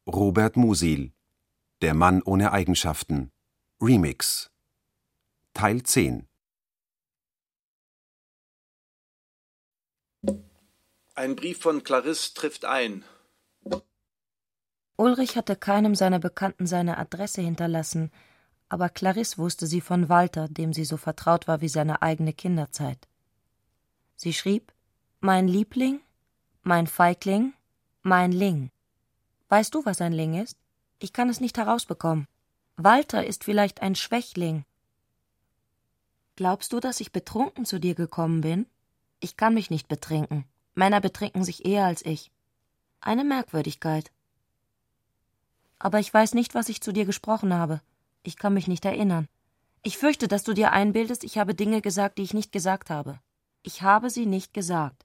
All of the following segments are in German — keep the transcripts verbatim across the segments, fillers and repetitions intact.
Robert Musil: Der Mann ohne Eigenschaften. Remix. Teil zehn. Ein Brief von Clarisse trifft ein. Ulrich hatte keinem seiner Bekannten seine Adresse hinterlassen, aber Clarisse wusste sie von Walter, dem sie so vertraut war wie seine eigene Kinderzeit. Sie schrieb: »Mein Liebling, mein Feigling, mein Ling. Weißt du, was ein Ling ist? Ich kann es nicht herausbekommen. Walter ist vielleicht ein Schwächling. Glaubst du, dass ich betrunken zu dir gekommen bin? Ich kann mich nicht betrinken. Männer betrinken sich eher als ich. Eine Merkwürdigkeit. Aber ich weiß nicht, was ich zu dir gesprochen habe. Ich kann mich nicht erinnern. Ich fürchte, dass du dir einbildest, ich habe Dinge gesagt, die ich nicht gesagt habe. Ich habe sie nicht gesagt.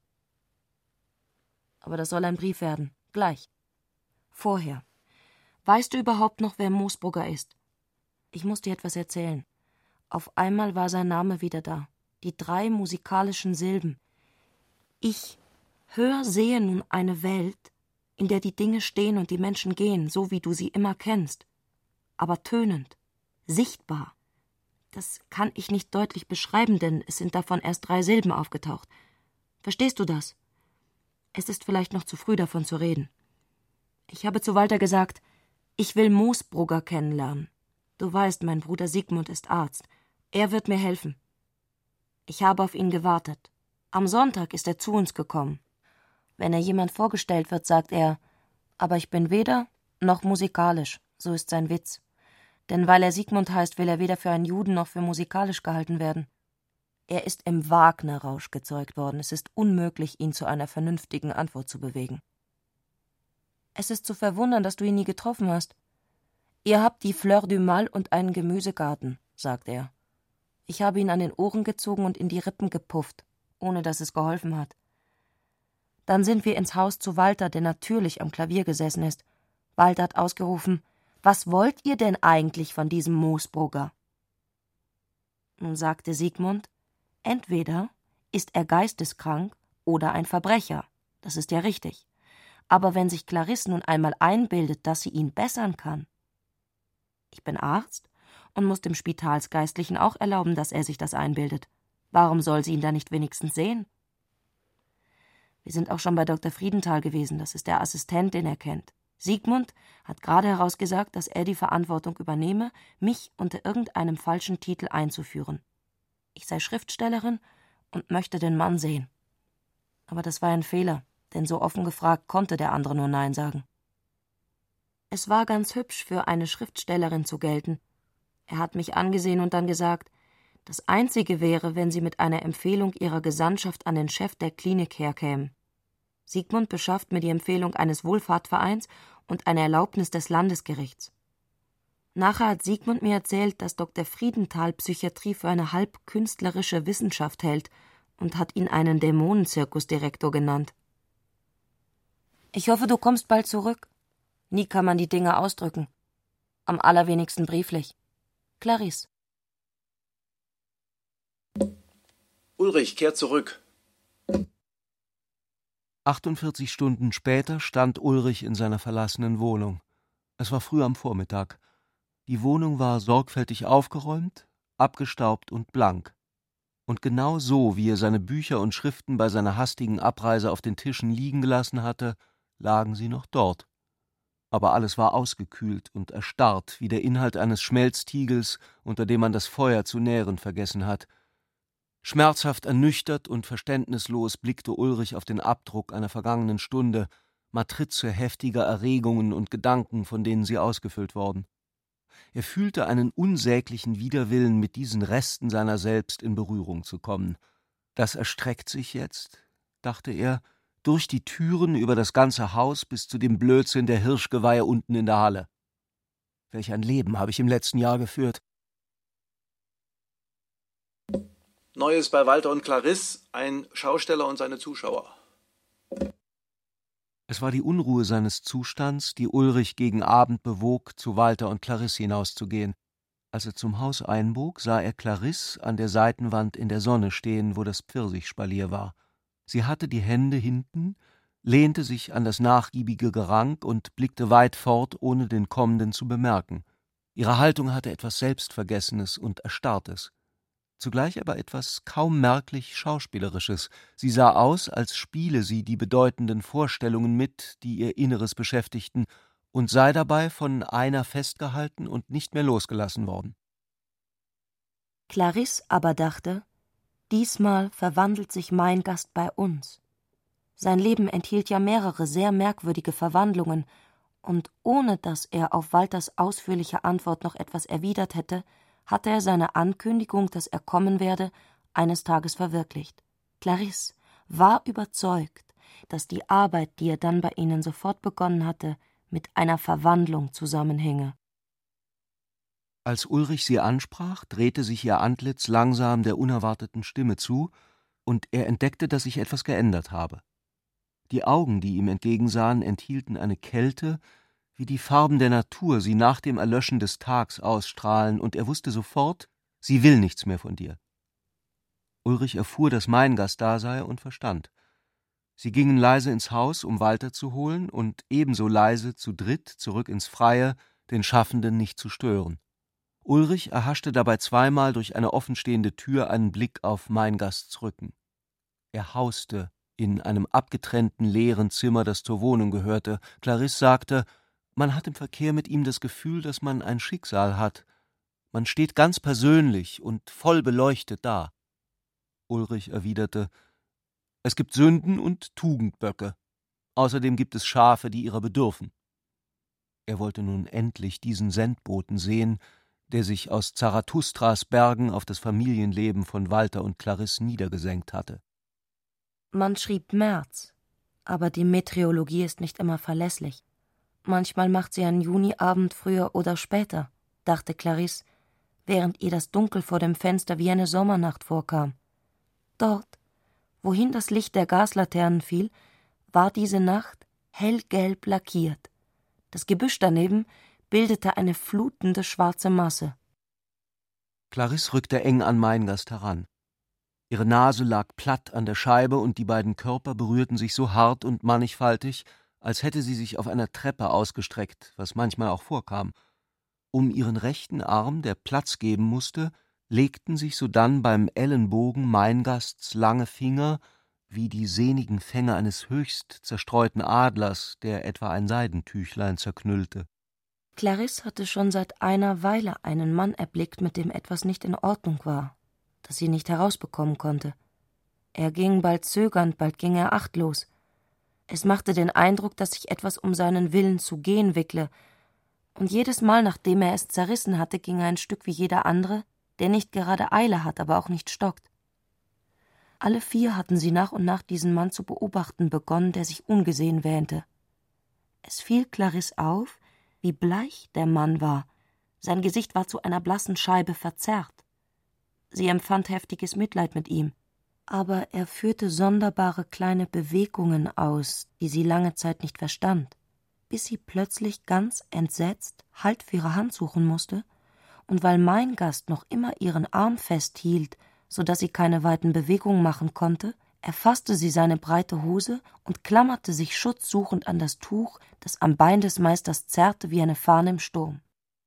Aber das soll ein Brief werden. Gleich. Vorher. Weißt du überhaupt noch, wer Moosbrugger ist? Ich muss dir etwas erzählen. Auf einmal war sein Name wieder da. Die drei musikalischen Silben. Ich hör, sehe nun eine Welt, in der die Dinge stehen und die Menschen gehen, so wie du sie immer kennst. Aber tönend, sichtbar. Das kann ich nicht deutlich beschreiben, denn es sind davon erst drei Silben aufgetaucht. Verstehst du das? Es ist vielleicht noch zu früh, davon zu reden. Ich habe zu Walter gesagt, ich will Moosbrugger kennenlernen. Du weißt, mein Bruder Sigmund ist Arzt. Er wird mir helfen. Ich habe auf ihn gewartet. Am Sonntag ist er zu uns gekommen. Wenn er jemand vorgestellt wird, sagt er, aber ich bin weder noch musikalisch, so ist sein Witz. Denn weil er Sigmund heißt, will er weder für einen Juden noch für musikalisch gehalten werden. Er ist im Wagner-Rausch gezeugt worden. Es ist unmöglich, ihn zu einer vernünftigen Antwort zu bewegen. Es ist zu verwundern, dass du ihn nie getroffen hast. Ihr habt die Fleur du Mal und einen Gemüsegarten, sagt er. Ich habe ihn an den Ohren gezogen und in die Rippen gepufft, ohne dass es geholfen hat. Dann sind wir ins Haus zu Walter, der natürlich am Klavier gesessen ist. Walter hat ausgerufen, »Was wollt ihr denn eigentlich von diesem Moosbrugger?« Nun sagte Sigmund, »Entweder ist er geisteskrank oder ein Verbrecher. Das ist ja richtig. Aber wenn sich Clarisse nun einmal einbildet, dass sie ihn bessern kann. Ich bin Arzt und muss dem Spitalsgeistlichen auch erlauben, dass er sich das einbildet. Warum soll sie ihn da nicht wenigstens sehen? Wir sind auch schon bei Doktor Friedenthal gewesen, das ist der Assistent, den er kennt. Sigmund hat gerade herausgesagt, dass er die Verantwortung übernehme, mich unter irgendeinem falschen Titel einzuführen. Ich sei Schriftstellerin und möchte den Mann sehen. Aber das war ein Fehler, denn so offen gefragt konnte der andere nur Nein sagen. Es war ganz hübsch, für eine Schriftstellerin zu gelten. Er hat mich angesehen und dann gesagt, das Einzige wäre, wenn sie mit einer Empfehlung ihrer Gesandtschaft an den Chef der Klinik herkämen. Sigmund beschafft mir die Empfehlung eines Wohlfahrtvereins und eine Erlaubnis des Landesgerichts. Nachher hat Sigmund mir erzählt, dass Doktor Friedenthal Psychiatrie für eine halb künstlerische Wissenschaft hält und hat ihn einen Dämonenzirkusdirektor genannt. Ich hoffe, du kommst bald zurück. Nie kann man die Dinge ausdrücken. Am allerwenigsten brieflich. Clarisse. Ulrich kehrt zurück. achtundvierzig Stunden später stand Ulrich in seiner verlassenen Wohnung. Es war früh am Vormittag. Die Wohnung war sorgfältig aufgeräumt, abgestaubt und blank. Und genau so, wie er seine Bücher und Schriften bei seiner hastigen Abreise auf den Tischen liegen gelassen hatte, lagen sie noch dort. Aber alles war ausgekühlt und erstarrt, wie der Inhalt eines Schmelztiegels, unter dem man das Feuer zu nähren vergessen hat. Schmerzhaft ernüchtert und verständnislos blickte Ulrich auf den Abdruck einer vergangenen Stunde, Matrize heftiger Erregungen und Gedanken, von denen sie ausgefüllt worden. Er fühlte einen unsäglichen Widerwillen, mit diesen Resten seiner selbst in Berührung zu kommen. Das erstreckt sich jetzt, dachte er, durch die Türen über das ganze Haus bis zu dem Blödsinn der Hirschgeweihe unten in der Halle. Welch ein Leben habe ich im letzten Jahr geführt. Neues bei Walter und Clarisse, ein Schausteller und seine Zuschauer. Es war die Unruhe seines Zustands, die Ulrich gegen Abend bewog, zu Walter und Clarisse hinauszugehen. Als er zum Haus einbog, sah er Clarisse an der Seitenwand in der Sonne stehen, wo das Pfirsichspalier war. Sie hatte die Hände hinten, lehnte sich an das nachgiebige Gerank und blickte weit fort, ohne den Kommenden zu bemerken. Ihre Haltung hatte etwas Selbstvergessenes und Erstarrtes, zugleich aber etwas kaum merklich Schauspielerisches. Sie sah aus, als spiele sie die bedeutenden Vorstellungen mit, die ihr Inneres beschäftigten, und sei dabei von einer festgehalten und nicht mehr losgelassen worden. Clarisse aber dachte, diesmal verwandelt sich mein Gast bei uns. Sein Leben enthielt ja mehrere sehr merkwürdige Verwandlungen, und ohne dass er auf Walters ausführliche Antwort noch etwas erwidert hätte, hatte er seine Ankündigung, dass er kommen werde, eines Tages verwirklicht. Clarisse war überzeugt, dass die Arbeit, die er dann bei ihnen sofort begonnen hatte, mit einer Verwandlung zusammenhinge. Als Ulrich sie ansprach, drehte sich ihr Antlitz langsam der unerwarteten Stimme zu, und er entdeckte, dass sich etwas geändert habe. Die Augen, die ihm entgegensahen, enthielten eine Kälte, wie die Farben der Natur sie nach dem Erlöschen des Tags ausstrahlen, und er wusste sofort, sie will nichts mehr von dir. Ulrich erfuhr, dass mein Gast da sei, und verstand. Sie gingen leise ins Haus, um Walter zu holen, und ebenso leise zu dritt zurück ins Freie, den Schaffenden nicht zu stören. Ulrich erhaschte dabei zweimal durch eine offenstehende Tür einen Blick auf mein Gasts Rücken. Er hauste in einem abgetrennten, leeren Zimmer, das zur Wohnung gehörte. Clarisse sagte, man hat im Verkehr mit ihm das Gefühl, dass man ein Schicksal hat. Man steht ganz persönlich und voll beleuchtet da. Ulrich erwiderte, es gibt Sünden und Tugendböcke. Außerdem gibt es Schafe, die ihrer bedürfen. Er wollte nun endlich diesen Sendboten sehen, der sich aus Zarathustras Bergen auf das Familienleben von Walter und Clarisse niedergesenkt hatte. Man schrieb März, aber die Meteorologie ist nicht immer verlässlich. Manchmal macht sie einen Juniabend früher oder später, dachte Clarisse, während ihr das Dunkel vor dem Fenster wie eine Sommernacht vorkam. Dort, wohin das Licht der Gaslaternen fiel, war diese Nacht hellgelb lackiert. Das Gebüsch daneben bildete eine flutende schwarze Masse. Clarisse rückte eng an meinen Gast heran. Ihre Nase lag platt an der Scheibe, und die beiden Körper berührten sich so hart und mannigfaltig, als hätte sie sich auf einer Treppe ausgestreckt, was manchmal auch vorkam. Um ihren rechten Arm, der Platz geben musste, legten sich sodann beim Ellenbogen mein Gasts lange Finger wie die sehnigen Fänge eines höchst zerstreuten Adlers, der etwa ein Seidentüchlein zerknüllte. Clarisse hatte schon seit einer Weile einen Mann erblickt, mit dem etwas nicht in Ordnung war, das sie nicht herausbekommen konnte. Er ging bald zögernd, bald ging er achtlos. Es machte den Eindruck, dass sich etwas um seinen Willen zu gehen wickle, und jedes Mal, nachdem er es zerrissen hatte, ging er ein Stück wie jeder andere, der nicht gerade Eile hat, aber auch nicht stockt. Alle vier hatten sie nach und nach diesen Mann zu beobachten begonnen, der sich ungesehen wähnte. Es fiel Clarisse auf, wie bleich der Mann war. Sein Gesicht war zu einer blassen Scheibe verzerrt. Sie empfand heftiges Mitleid mit ihm, aber er führte sonderbare kleine Bewegungen aus, die sie lange Zeit nicht verstand, bis sie plötzlich ganz entsetzt Halt für ihre Hand suchen musste, und weil mein Gast noch immer ihren Arm festhielt, so dass sie keine weiten Bewegungen machen konnte, erfasste sie seine breite Hose und klammerte sich schutzsuchend an das Tuch, das am Bein des Meisters zerrte wie eine Fahne im Sturm.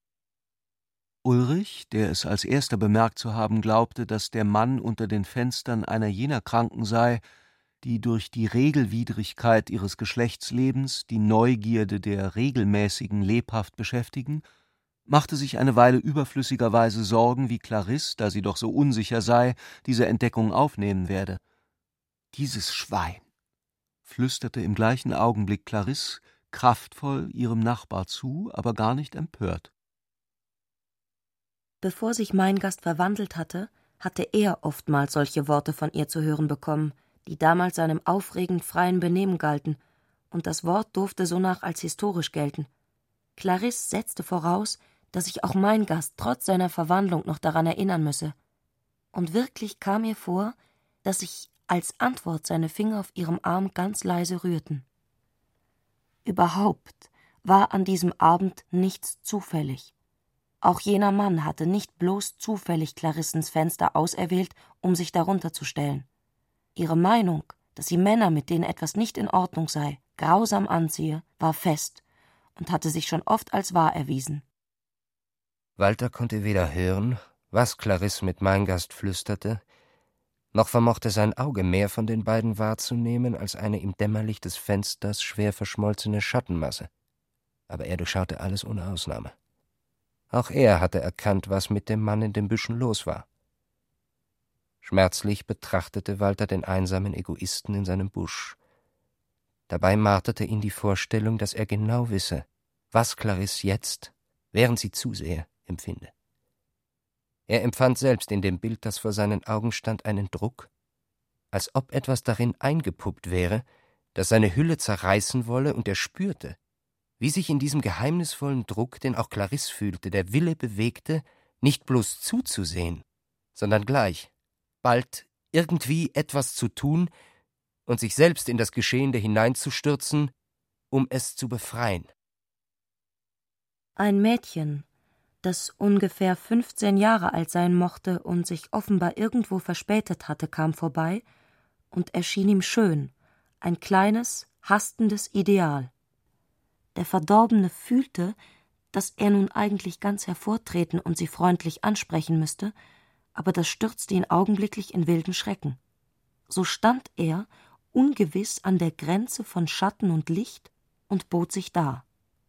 Ulrich, der es als erster bemerkt zu haben glaubte, dass der Mann unter den Fenstern einer jener Kranken sei, die durch die Regelwidrigkeit ihres Geschlechtslebens die Neugierde der Regelmäßigen lebhaft beschäftigen, machte sich eine Weile überflüssigerweise Sorgen, wie Clarisse, da sie doch so unsicher sei, diese Entdeckung aufnehmen werde. »Dieses Schwein«, flüsterte im gleichen Augenblick Clarisse kraftvoll ihrem Nachbar zu, aber gar nicht empört. Bevor sich mein Gast verwandelt hatte, hatte er oftmals solche Worte von ihr zu hören bekommen, die damals seinem aufregend freien Benehmen galten, und das Wort durfte sonach als historisch gelten. Clarisse setzte voraus, dass sich auch mein Gast trotz seiner Verwandlung noch daran erinnern müsse. Und wirklich kam ihr vor, dass sich als Antwort seine Finger auf ihrem Arm ganz leise rührten. Überhaupt war an diesem Abend nichts zufällig. Auch jener Mann hatte nicht bloß zufällig Clarissens Fenster auserwählt, um sich darunter zu stellen. Ihre Meinung, dass sie Männer, mit denen etwas nicht in Ordnung sei, grausam anziehe, war fest und hatte sich schon oft als wahr erwiesen. Walter konnte weder hören, was Clarisse mit Meingast flüsterte, noch vermochte sein Auge mehr von den beiden wahrzunehmen als eine im Dämmerlicht des Fensters schwer verschmolzene Schattenmasse. Aber er durchschaute alles ohne Ausnahme. Auch er hatte erkannt, was mit dem Mann in den Büschen los war. Schmerzlich betrachtete Walter den einsamen Egoisten in seinem Busch. Dabei marterte ihn die Vorstellung, dass er genau wisse, was Clarisse jetzt, während sie zusehe, empfinde. Er empfand selbst in dem Bild, das vor seinen Augen stand, einen Druck, als ob etwas darin eingepuppt wäre, das seine Hülle zerreißen wolle, und er spürte, wie sich in diesem geheimnisvollen Druck, den auch Clarisse fühlte, der Wille bewegte, nicht bloß zuzusehen, sondern gleich, bald irgendwie etwas zu tun und sich selbst in das Geschehene hineinzustürzen, um es zu befreien. Ein Mädchen, das ungefähr fünfzehn Jahre alt sein mochte und sich offenbar irgendwo verspätet hatte, kam vorbei und erschien ihm schön, ein kleines, hastendes Ideal. Der Verdorbene fühlte, dass er nun eigentlich ganz hervortreten und sie freundlich ansprechen müsste, aber das stürzte ihn augenblicklich in wilden Schrecken. So stand er, ungewiss an der Grenze von Schatten und Licht, und bot sich dar.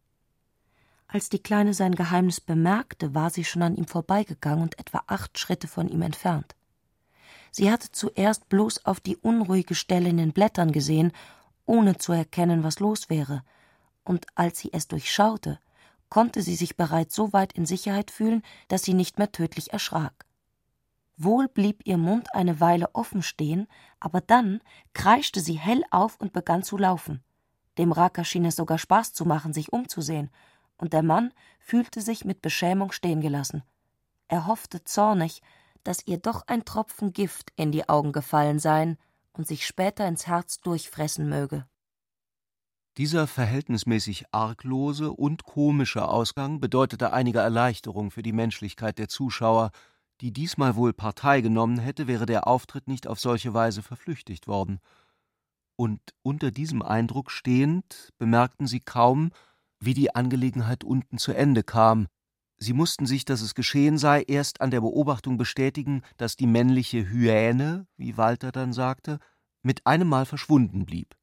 Als die Kleine sein Geheimnis bemerkte, war sie schon an ihm vorbeigegangen und etwa acht Schritte von ihm entfernt. Sie hatte zuerst bloß auf die unruhige Stelle in den Blättern gesehen, ohne zu erkennen, was los wäre, und als sie es durchschaute, konnte sie sich bereits so weit in Sicherheit fühlen, dass sie nicht mehr tödlich erschrak. Wohl blieb ihr Mund eine Weile offen stehen, aber dann kreischte sie hell auf und begann zu laufen. Dem Racker schien es sogar Spaß zu machen, sich umzusehen, und der Mann fühlte sich mit Beschämung stehen gelassen. Er hoffte zornig, dass ihr doch ein Tropfen Gift in die Augen gefallen seien und sich später ins Herz durchfressen möge. Dieser verhältnismäßig arglose und komische Ausgang bedeutete einige Erleichterung für die Menschlichkeit der Zuschauer, die diesmal wohl Partei genommen hätte, wäre der Auftritt nicht auf solche Weise verflüchtigt worden. Und unter diesem Eindruck stehend bemerkten sie kaum, wie die Angelegenheit unten zu Ende kam. Sie mussten sich, dass es geschehen sei, erst an der Beobachtung bestätigen, dass die männliche Hyäne, wie Walter dann sagte, mit einem Mal verschwunden blieb.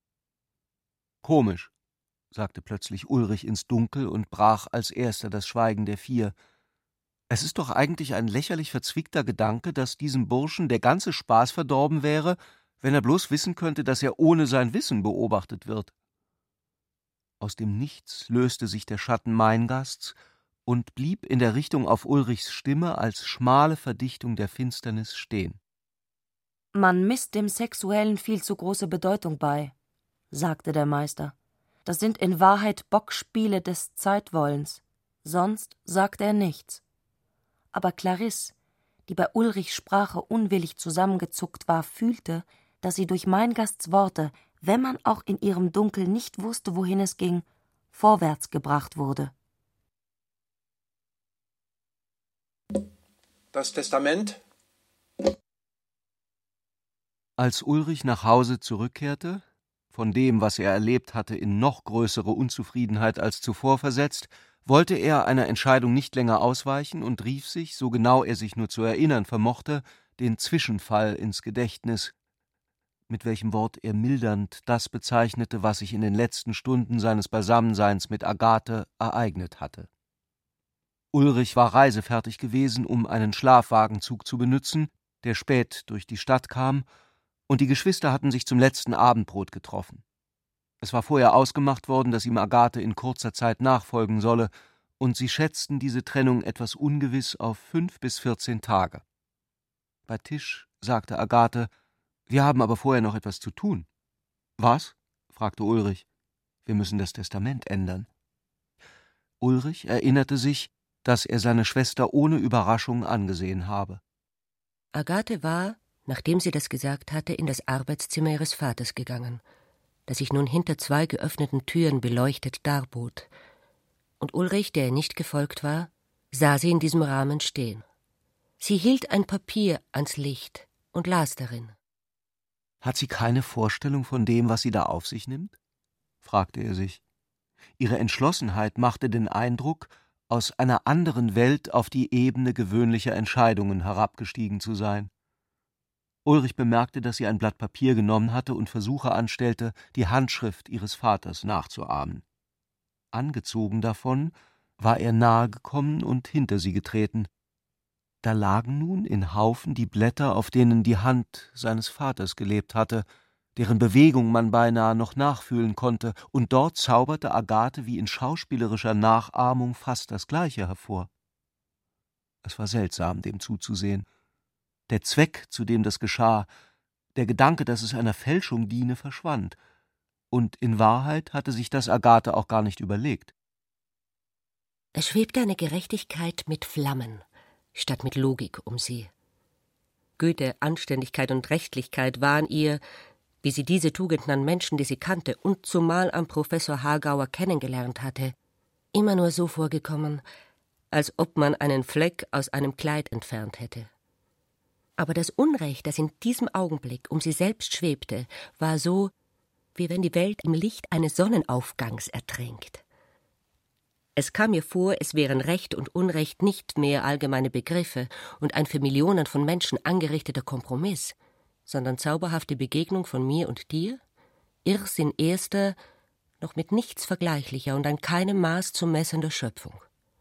»Komisch«, sagte plötzlich Ulrich ins Dunkel und brach als erster das Schweigen der vier. »Es ist doch eigentlich ein lächerlich verzwickter Gedanke, dass diesem Burschen der ganze Spaß verdorben wäre, wenn er bloß wissen könnte, dass er ohne sein Wissen beobachtet wird.« Aus dem Nichts löste sich der Schatten Meingasts und blieb in der Richtung auf Ulrichs Stimme als schmale Verdichtung der Finsternis stehen. »Man misst dem Sexuellen viel zu große Bedeutung bei«, sagte der Meister. »Das sind in Wahrheit Bockspiele des Zeitwollens. Sonst sagt er nichts.« Aber Clarisse, die bei Ulrichs Sprache unwillig zusammengezuckt war, fühlte, dass sie durch Meingasts Worte, wenn man auch in ihrem Dunkel nicht wusste, wohin es ging, vorwärts gebracht wurde. Das Testament? Als Ulrich nach Hause zurückkehrte, von dem, was er erlebt hatte, in noch größere Unzufriedenheit als zuvor versetzt, wollte er einer Entscheidung nicht länger ausweichen und rief sich, so genau er sich nur zu erinnern vermochte, den Zwischenfall ins Gedächtnis, mit welchem Wort er mildernd das bezeichnete, was sich in den letzten Stunden seines Beisammenseins mit Agathe ereignet hatte. Ulrich war reisefertig gewesen, um einen Schlafwagenzug zu benützen, der spät durch die Stadt kam, und die Geschwister hatten sich zum letzten Abendbrot getroffen. Es war vorher ausgemacht worden, dass ihm Agathe in kurzer Zeit nachfolgen solle, und sie schätzten diese Trennung etwas ungewiss auf fünf bis vierzehn Tage. Bei Tisch sagte Agathe: »Wir haben aber vorher noch etwas zu tun.« »Was?« fragte Ulrich. »Wir müssen das Testament ändern.« Ulrich erinnerte sich, dass er seine Schwester ohne Überraschung angesehen habe. Agathe war, nachdem sie das gesagt hatte, in das Arbeitszimmer ihres Vaters gegangen, das sich nun hinter zwei geöffneten Türen beleuchtet darbot. Und Ulrich, der ihr nicht gefolgt war, sah sie in diesem Rahmen stehen. Sie hielt ein Papier ans Licht und las darin. Hat sie keine Vorstellung von dem, was sie da auf sich nimmt? Fragte er sich. Ihre Entschlossenheit machte den Eindruck, aus einer anderen Welt auf die Ebene gewöhnlicher Entscheidungen herabgestiegen zu sein. Ulrich bemerkte, dass sie ein Blatt Papier genommen hatte und Versuche anstellte, die Handschrift ihres Vaters nachzuahmen. Angezogen davon war er nahe gekommen und hinter sie getreten. Da lagen nun in Haufen die Blätter, auf denen die Hand seines Vaters gelebt hatte, deren Bewegung man beinahe noch nachfühlen konnte, und dort zauberte Agathe wie in schauspielerischer Nachahmung fast das Gleiche hervor. Es war seltsam, dem zuzusehen. Der Zweck, zu dem das geschah, der Gedanke, dass es einer Fälschung diene, verschwand, und in Wahrheit hatte sich das Agathe auch gar nicht überlegt. Es schwebte eine Gerechtigkeit mit Flammen, statt mit Logik um sie. Güte, Anständigkeit und Rechtlichkeit waren ihr, wie sie diese Tugenden an Menschen, die sie kannte und zumal am Professor Hagauer kennengelernt hatte, immer nur so vorgekommen, als ob man einen Fleck aus einem Kleid entfernt hätte. Aber das Unrecht, das in diesem Augenblick um sie selbst schwebte, war so, wie wenn die Welt im Licht eines Sonnenaufgangs ertrinkt. Es kam mir vor, es wären Recht und Unrecht nicht mehr allgemeine Begriffe und ein für Millionen von Menschen angerichteter Kompromiss, sondern zauberhafte Begegnung von mir und dir, Irrsinn erster, noch mit nichts vergleichlicher und an keinem Maß zu messender Schöpfung.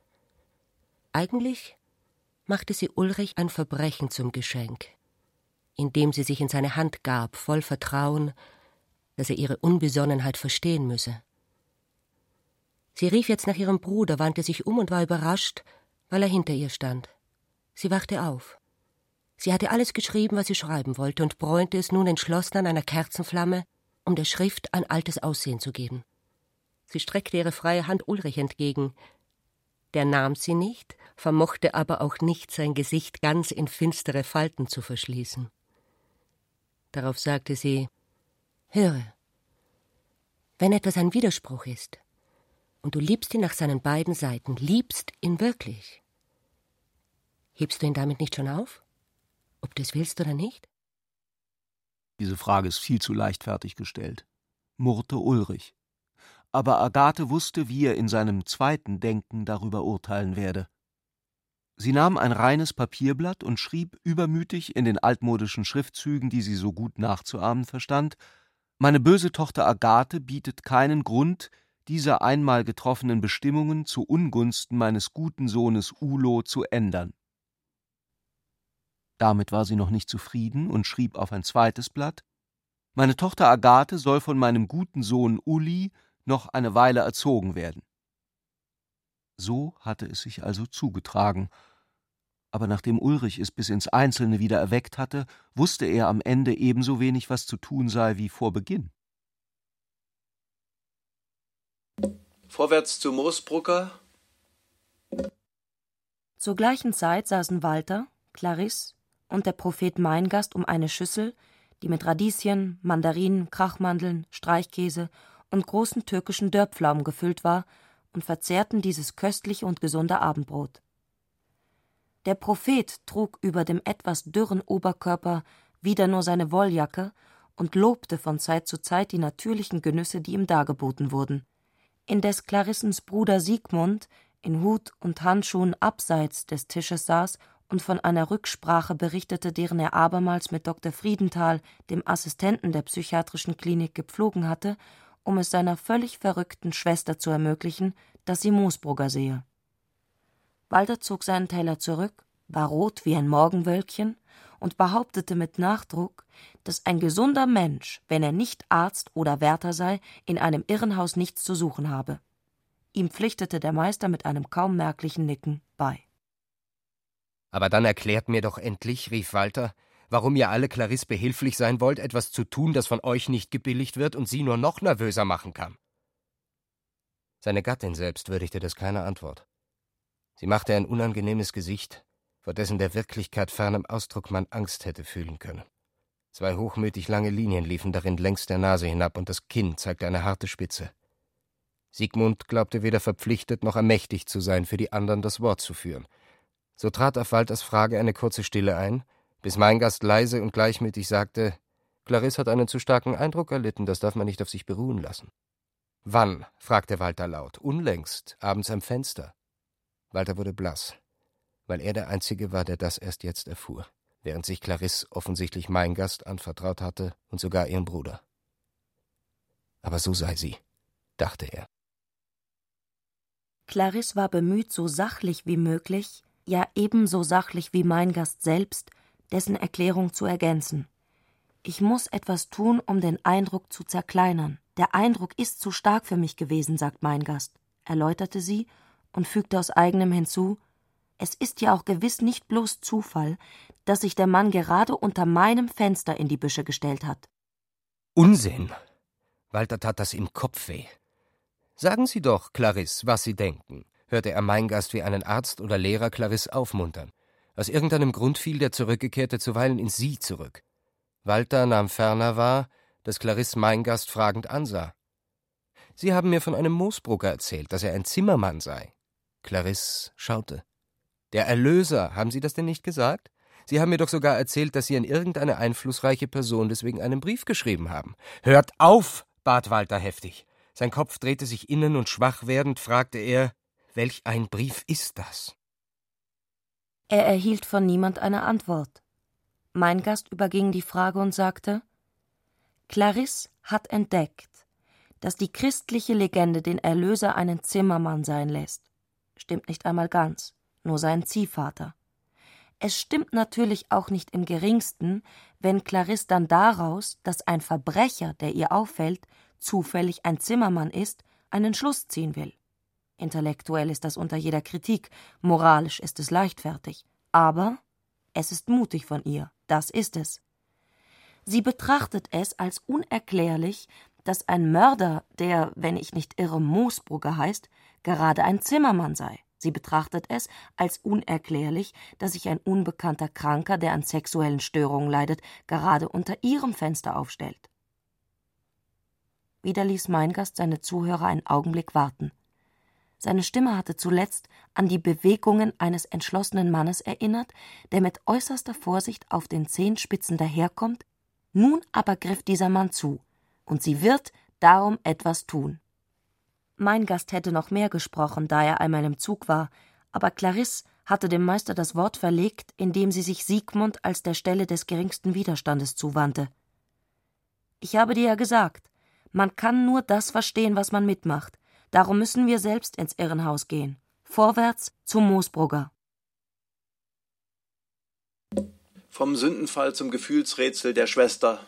Eigentlich machte sie Ulrich ein Verbrechen zum Geschenk, indem sie sich in seine Hand gab, voll Vertrauen, dass er ihre Unbesonnenheit verstehen müsse. Sie rief jetzt nach ihrem Bruder, wandte sich um und war überrascht, weil er hinter ihr stand. Sie wachte auf. Sie hatte alles geschrieben, was sie schreiben wollte, und bräunte es nun entschlossen an einer Kerzenflamme, um der Schrift ein altes Aussehen zu geben. Sie streckte ihre freie Hand Ulrich entgegen. Der nahm sie nicht, vermochte aber auch nicht, sein Gesicht ganz in finstere Falten zu verschließen. Darauf sagte sie: »Höre, wenn etwas ein Widerspruch ist, und du liebst ihn nach seinen beiden Seiten, liebst ihn wirklich, hebst du ihn damit nicht schon auf, ob du es willst oder nicht?« Diese Frage ist viel zu leichtfertig gestellt, murrte Ulrich. Aber Agathe wusste, wie er in seinem zweiten Denken darüber urteilen werde. Sie nahm ein reines Papierblatt und schrieb übermütig in den altmodischen Schriftzügen, die sie so gut nachzuahmen verstand: »Meine böse Tochter Agathe bietet keinen Grund, diese einmal getroffenen Bestimmungen zu Ungunsten meines guten Sohnes Ulo zu ändern.« Damit war sie noch nicht zufrieden und schrieb auf ein zweites Blatt: »Meine Tochter Agathe soll von meinem guten Sohn Uli noch eine Weile erzogen werden.« So hatte es sich also zugetragen. Aber nachdem Ulrich es bis ins Einzelne wieder erweckt hatte, wusste er am Ende ebenso wenig, was zu tun sei, wie vor Beginn. Vorwärts zu Moosbrucker. Zur gleichen Zeit saßen Walter, Clarisse und der Prophet Meingast um eine Schüssel, die mit Radieschen, Mandarinen, Krachmandeln, Streichkäse und großen türkischen Dörrpflaumen gefüllt war, und verzehrten dieses köstliche und gesunde Abendbrot. Der Prophet trug über dem etwas dürren Oberkörper wieder nur seine Wolljacke und lobte von Zeit zu Zeit die natürlichen Genüsse, die ihm dargeboten wurden. Indes Clarissens Bruder Siegmund in Hut und Handschuhen abseits des Tisches saß und von einer Rücksprache berichtete, deren er abermals mit Doktor Friedenthal, dem Assistenten der psychiatrischen Klinik, gepflogen hatte, um es seiner völlig verrückten Schwester zu ermöglichen, dass sie Moosbrugger sehe. Walter zog seinen Teller zurück, war rot wie ein Morgenwölkchen und behauptete mit Nachdruck, dass ein gesunder Mensch, wenn er nicht Arzt oder Wärter sei, in einem Irrenhaus nichts zu suchen habe. Ihm pflichtete der Meister mit einem kaum merklichen Nicken bei. »Aber dann erklärt mir doch endlich«, rief Walter, »warum ihr alle Clarisse behilflich sein wollt, etwas zu tun, das von euch nicht gebilligt wird und sie nur noch nervöser machen kann.« Seine Gattin selbst würdigte das keine Antwort. Sie machte ein unangenehmes Gesicht, vor dessen der Wirklichkeit fernem Ausdruck man Angst hätte fühlen können. Zwei hochmütig lange Linien liefen darin längs der Nase hinab, und das Kinn zeigte eine harte Spitze. Siegmund glaubte weder verpflichtet noch ermächtigt zu sein, für die anderen das Wort zu führen. So trat auf Walters Frage eine kurze Stille ein, bis Meingast leise und gleichmütig sagte: Clarisse hat einen zu starken Eindruck erlitten, das darf man nicht auf sich beruhen lassen. »Wann?« fragte Walter laut. »Unlängst, abends am Fenster.« Walter wurde blass, weil er der Einzige war, der das erst jetzt erfuhr, während sich Clarisse offensichtlich Meingast anvertraut hatte und sogar ihren Bruder. Aber so sei sie, dachte er. Clarisse war bemüht, so sachlich wie möglich, ja ebenso sachlich wie Meingast selbst, dessen Erklärung zu ergänzen. Ich muss etwas tun, um den Eindruck zu zerkleinern. Der Eindruck ist zu stark für mich gewesen, sagt Meingast, erläuterte sie und fügte aus eigenem hinzu: Es ist ja auch gewiss nicht bloß Zufall, dass sich der Mann gerade unter meinem Fenster in die Büsche gestellt hat. Unsinn! Walter tat das im Kopf weh. »Sagen Sie doch, Clarisse, was Sie denken«, hörte er Meingast wie einen Arzt oder Lehrer Clarisse aufmuntern. Aus irgendeinem Grund fiel der Zurückgekehrte zuweilen in sie zurück. Walter nahm ferner wahr, dass Clarisse Meingast fragend ansah. »Sie haben mir von einem Moosbrugger erzählt, dass er ein Zimmermann sei.« Clarisse schaute. »Der Erlöser, haben Sie das denn nicht gesagt? Sie haben mir doch sogar erzählt, dass Sie an irgendeine einflussreiche Person deswegen einen Brief geschrieben haben.« »Hört auf«, bat Walter heftig. Sein Kopf drehte sich innen und schwach werdend fragte er: »Welch ein Brief ist das?« Er erhielt von niemand eine Antwort. Meingast überging die Frage und sagte: Clarisse hat entdeckt, dass die christliche Legende den Erlöser einen Zimmermann sein lässt. Stimmt nicht einmal ganz, nur seinen Ziehvater. Es stimmt natürlich auch nicht im geringsten, wenn Clarisse dann daraus, dass ein Verbrecher, der ihr auffällt, zufällig ein Zimmermann ist, einen Schluss ziehen will. Intellektuell ist das unter jeder Kritik, moralisch ist es leichtfertig. Aber es ist mutig von ihr, das ist es. Sie betrachtet es als unerklärlich, dass ein Mörder, der, wenn ich nicht irre, Moosbrugger heißt, gerade ein Zimmermann sei. Sie betrachtet es als unerklärlich, dass sich ein unbekannter Kranker, der an sexuellen Störungen leidet, gerade unter ihrem Fenster aufstellt. Wieder ließ Meingast seine Zuhörer einen Augenblick warten. Seine Stimme hatte zuletzt an die Bewegungen eines entschlossenen Mannes erinnert, der mit äußerster Vorsicht auf den Zehenspitzen daherkommt. Nun aber griff dieser Mann zu, und sie wird darum etwas tun. Meingast hätte noch mehr gesprochen, da er einmal im Zug war, aber Clarisse hatte dem Meister das Wort verlegt, indem sie sich Siegmund als der Stelle des geringsten Widerstandes zuwandte. »Ich habe dir ja gesagt, man kann nur das verstehen, was man mitmacht. Darum müssen wir selbst ins Irrenhaus gehen. Vorwärts zum Moosbrugger.« Vom Sündenfall zum Gefühlsrätsel der Schwester.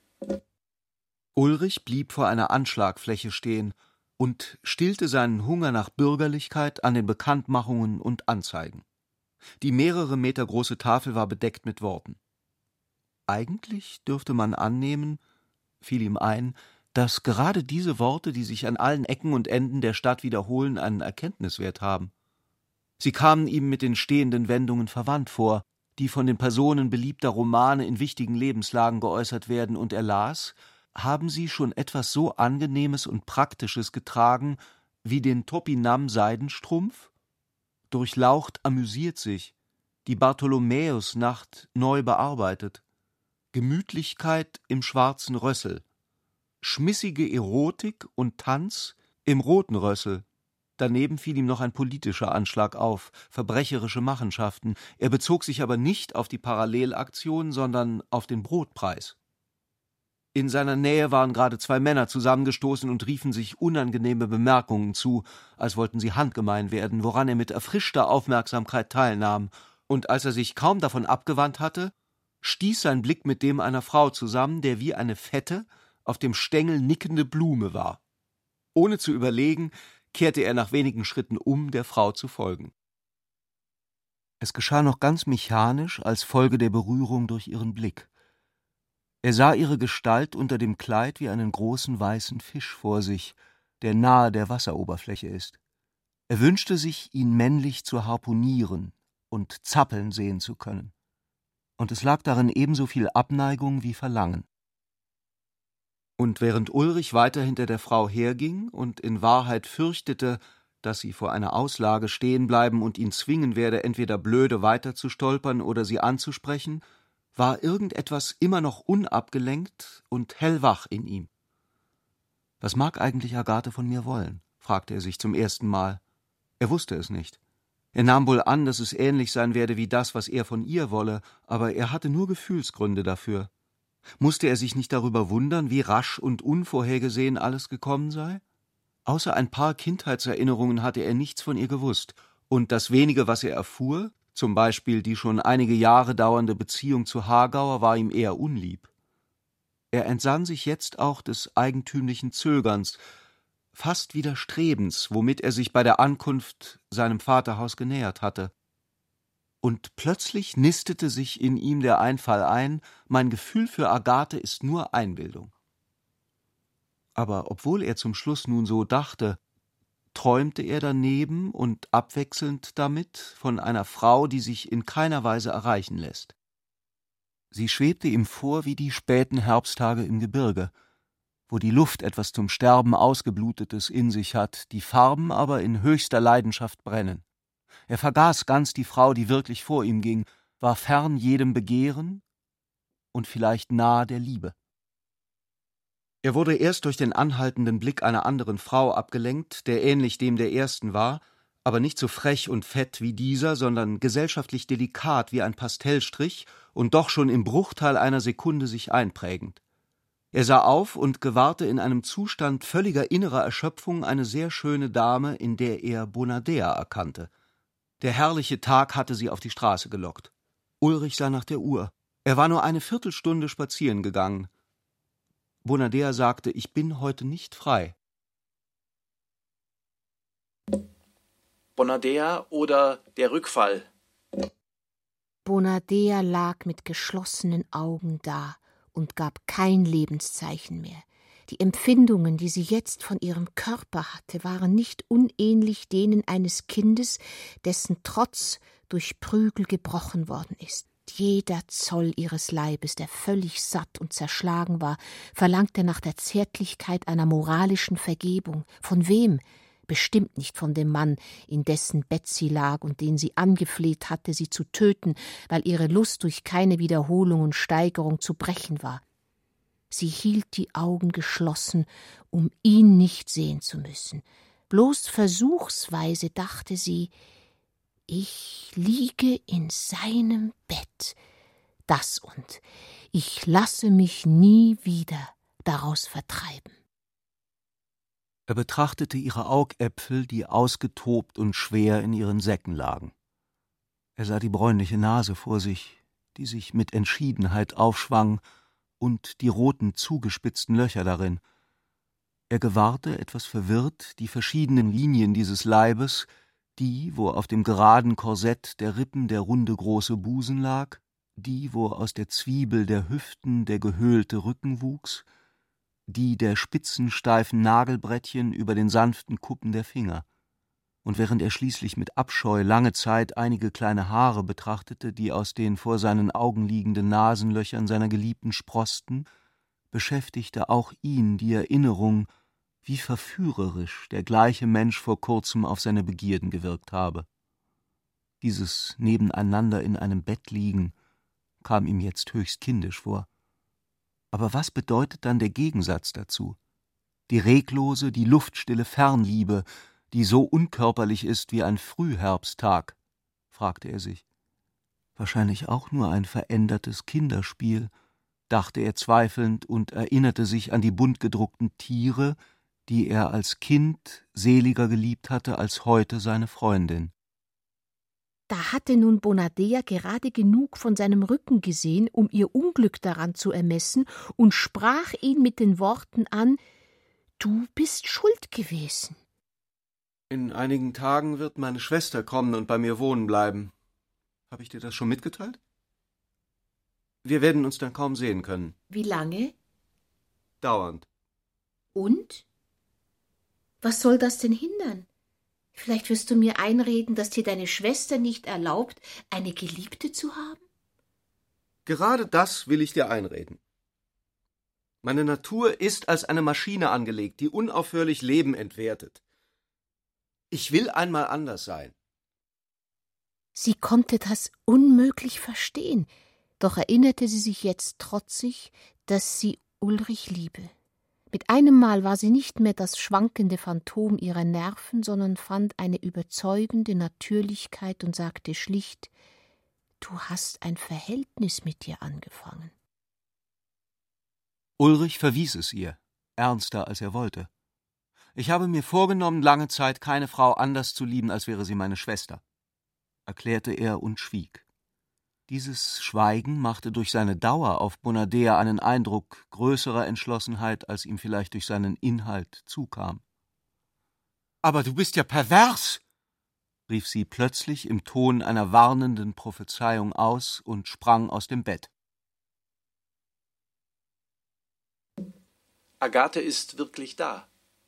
Ulrich blieb vor einer Anschlagfläche stehen und stillte seinen Hunger nach Bürgerlichkeit an den Bekanntmachungen und Anzeigen. Die mehrere Meter große Tafel war bedeckt mit Worten. Eigentlich dürfte man annehmen, fiel ihm ein, dass gerade diese Worte, die sich an allen Ecken und Enden der Stadt wiederholen, einen Erkenntniswert haben. Sie kamen ihm mit den stehenden Wendungen verwandt vor, die von den Personen beliebter Romane in wichtigen Lebenslagen geäußert werden, und er las: Haben Sie schon etwas so Angenehmes und Praktisches getragen wie den Topinam-Seidenstrumpf? Durchlaucht amüsiert sich, die Bartholomäusnacht neu bearbeitet, Gemütlichkeit im schwarzen Rössel, schmissige Erotik und Tanz im roten Rössel. Daneben fiel ihm noch ein politischer Anschlag auf, verbrecherische Machenschaften. Er bezog sich aber nicht auf die Parallelaktion, sondern auf den Brotpreis. In seiner Nähe waren gerade zwei Männer zusammengestoßen und riefen sich unangenehme Bemerkungen zu, als wollten sie handgemein werden, woran er mit erfrischter Aufmerksamkeit teilnahm, und als er sich kaum davon abgewandt hatte, stieß sein Blick mit dem einer Frau zusammen, der wie eine fette, auf dem Stängel nickende Blume war. Ohne zu überlegen, kehrte er nach wenigen Schritten um, der Frau zu folgen. Es geschah noch ganz mechanisch als Folge der Berührung durch ihren Blick. Er sah ihre Gestalt unter dem Kleid wie einen großen weißen Fisch vor sich, der nahe der Wasseroberfläche ist. Er wünschte sich, ihn männlich zu harpunieren und zappeln sehen zu können. Und es lag darin ebenso viel Abneigung wie Verlangen. Und während Ulrich weiter hinter der Frau herging und in Wahrheit fürchtete, dass sie vor einer Auslage stehen bleiben und ihn zwingen werde, entweder blöde weiter zu stolpern oder sie anzusprechen, war irgendetwas immer noch unabgelenkt und hellwach in ihm. »Was mag eigentlich Agathe von mir wollen?« fragte er sich zum ersten Mal. Er wusste es nicht. Er nahm wohl an, dass es ähnlich sein werde wie das, was er von ihr wolle, aber er hatte nur Gefühlsgründe dafür. Musste er sich nicht darüber wundern, wie rasch und unvorhergesehen alles gekommen sei? Außer ein paar Kindheitserinnerungen hatte er nichts von ihr gewusst, und das wenige, was er erfuhr, zum Beispiel die schon einige Jahre dauernde Beziehung zu Hagauer, war ihm eher unlieb. Er entsann sich jetzt auch des eigentümlichen Zögerns, fast Widerstrebens, womit er sich bei der Ankunft seinem Vaterhaus genähert hatte. Und plötzlich nistete sich in ihm der Einfall ein, mein Gefühl für Agathe ist nur Einbildung. Aber obwohl er zum Schluss nun so dachte, träumte er daneben und abwechselnd damit von einer Frau, die sich in keiner Weise erreichen lässt. Sie schwebte ihm vor wie die späten Herbsttage im Gebirge, wo die Luft etwas zum Sterben Ausgeblutetes in sich hat, die Farben aber in höchster Leidenschaft brennen. Er vergaß ganz die Frau, die wirklich vor ihm ging, war fern jedem Begehren und vielleicht nahe der Liebe. Er wurde erst durch den anhaltenden Blick einer anderen Frau abgelenkt, der ähnlich dem der ersten war, aber nicht so frech und fett wie dieser, sondern gesellschaftlich delikat wie ein Pastellstrich und doch schon im Bruchteil einer Sekunde sich einprägend. Er sah auf und gewahrte in einem Zustand völliger innerer Erschöpfung eine sehr schöne Dame, in der er Bonadea erkannte. Der herrliche Tag hatte sie auf die Straße gelockt. Ulrich sah nach der Uhr. Er war nur eine Viertelstunde spazieren gegangen. Bonadea sagte, ich bin heute nicht frei. Bonadea oder der Rückfall. Bonadea lag mit geschlossenen Augen da und gab kein Lebenszeichen mehr. Die Empfindungen, die sie jetzt von ihrem Körper hatte, waren nicht unähnlich denen eines Kindes, dessen Trotz durch Prügel gebrochen worden ist. Jeder Zoll ihres Leibes, der völlig satt und zerschlagen war, verlangte nach der Zärtlichkeit einer moralischen Vergebung. Von wem? Bestimmt nicht von dem Mann, in dessen Bett sie lag und den sie angefleht hatte, sie zu töten, weil ihre Lust durch keine Wiederholung und Steigerung zu brechen war. Sie hielt die Augen geschlossen, um ihn nicht sehen zu müssen. Bloß versuchsweise dachte sie, ich liege in seinem Bett, das und ich lasse mich nie wieder daraus vertreiben. Er betrachtete ihre Augäpfel, die ausgetobt und schwer in ihren Säcken lagen. Er sah die bräunliche Nase vor sich, die sich mit Entschiedenheit aufschwang, und die roten, zugespitzten Löcher darin. Er gewahrte, etwas verwirrt, die verschiedenen Linien dieses Leibes, die, wo auf dem geraden Korsett der Rippen der runde große Busen lag, die, wo aus der Zwiebel der Hüften der gehöhlte Rücken wuchs, die der spitzen, steifen Nagelbrettchen über den sanften Kuppen der Finger. Und während er schließlich mit Abscheu lange Zeit einige kleine Haare betrachtete, die aus den vor seinen Augen liegenden Nasenlöchern seiner Geliebten sproßten, beschäftigte auch ihn die Erinnerung, wie verführerisch der gleiche Mensch vor kurzem auf seine Begierden gewirkt habe. Dieses Nebeneinander in einem Bett liegen kam ihm jetzt höchst kindisch vor. Aber was bedeutet dann der Gegensatz dazu? Die reglose, die luftstille Fernliebe, die so unkörperlich ist wie ein Frühherbsttag, fragte er sich. Wahrscheinlich auch nur ein verändertes Kinderspiel, dachte er zweifelnd und erinnerte sich an die bunt gedruckten Tiere, die er als Kind seliger geliebt hatte als heute seine Freundin. Da hatte nun Bonadea gerade genug von seinem Rücken gesehen, um ihr Unglück daran zu ermessen, und sprach ihn mit den Worten an, »Du bist schuld gewesen.« »In einigen Tagen wird meine Schwester kommen und bei mir wohnen bleiben. Habe ich dir das schon mitgeteilt? Wir werden uns dann kaum sehen können.« »Wie lange?« »Dauernd.« »Und? Was soll das denn hindern? Vielleicht wirst du mir einreden, dass dir deine Schwester nicht erlaubt, eine Geliebte zu haben?« »Gerade das will ich dir einreden. Meine Natur ist als eine Maschine angelegt, die unaufhörlich Leben entwertet. Ich will einmal anders sein.« Sie konnte das unmöglich verstehen. Doch erinnerte sie sich jetzt trotzig, dass sie Ulrich liebe. Mit einem Mal war sie nicht mehr das schwankende Phantom ihrer Nerven, sondern fand eine überzeugende Natürlichkeit und sagte schlicht: »Du hast ein Verhältnis mit dir angefangen.« Ulrich verwies es ihr, ernster als er wollte. »Ich habe mir vorgenommen, lange Zeit keine Frau anders zu lieben, als wäre sie meine Schwester«, erklärte er und schwieg. Dieses Schweigen machte durch seine Dauer auf Bonadea einen Eindruck größerer Entschlossenheit, als ihm vielleicht durch seinen Inhalt zukam. »Aber du bist ja pervers«, rief sie plötzlich im Ton einer warnenden Prophezeiung aus und sprang aus dem Bett. Agathe ist wirklich da.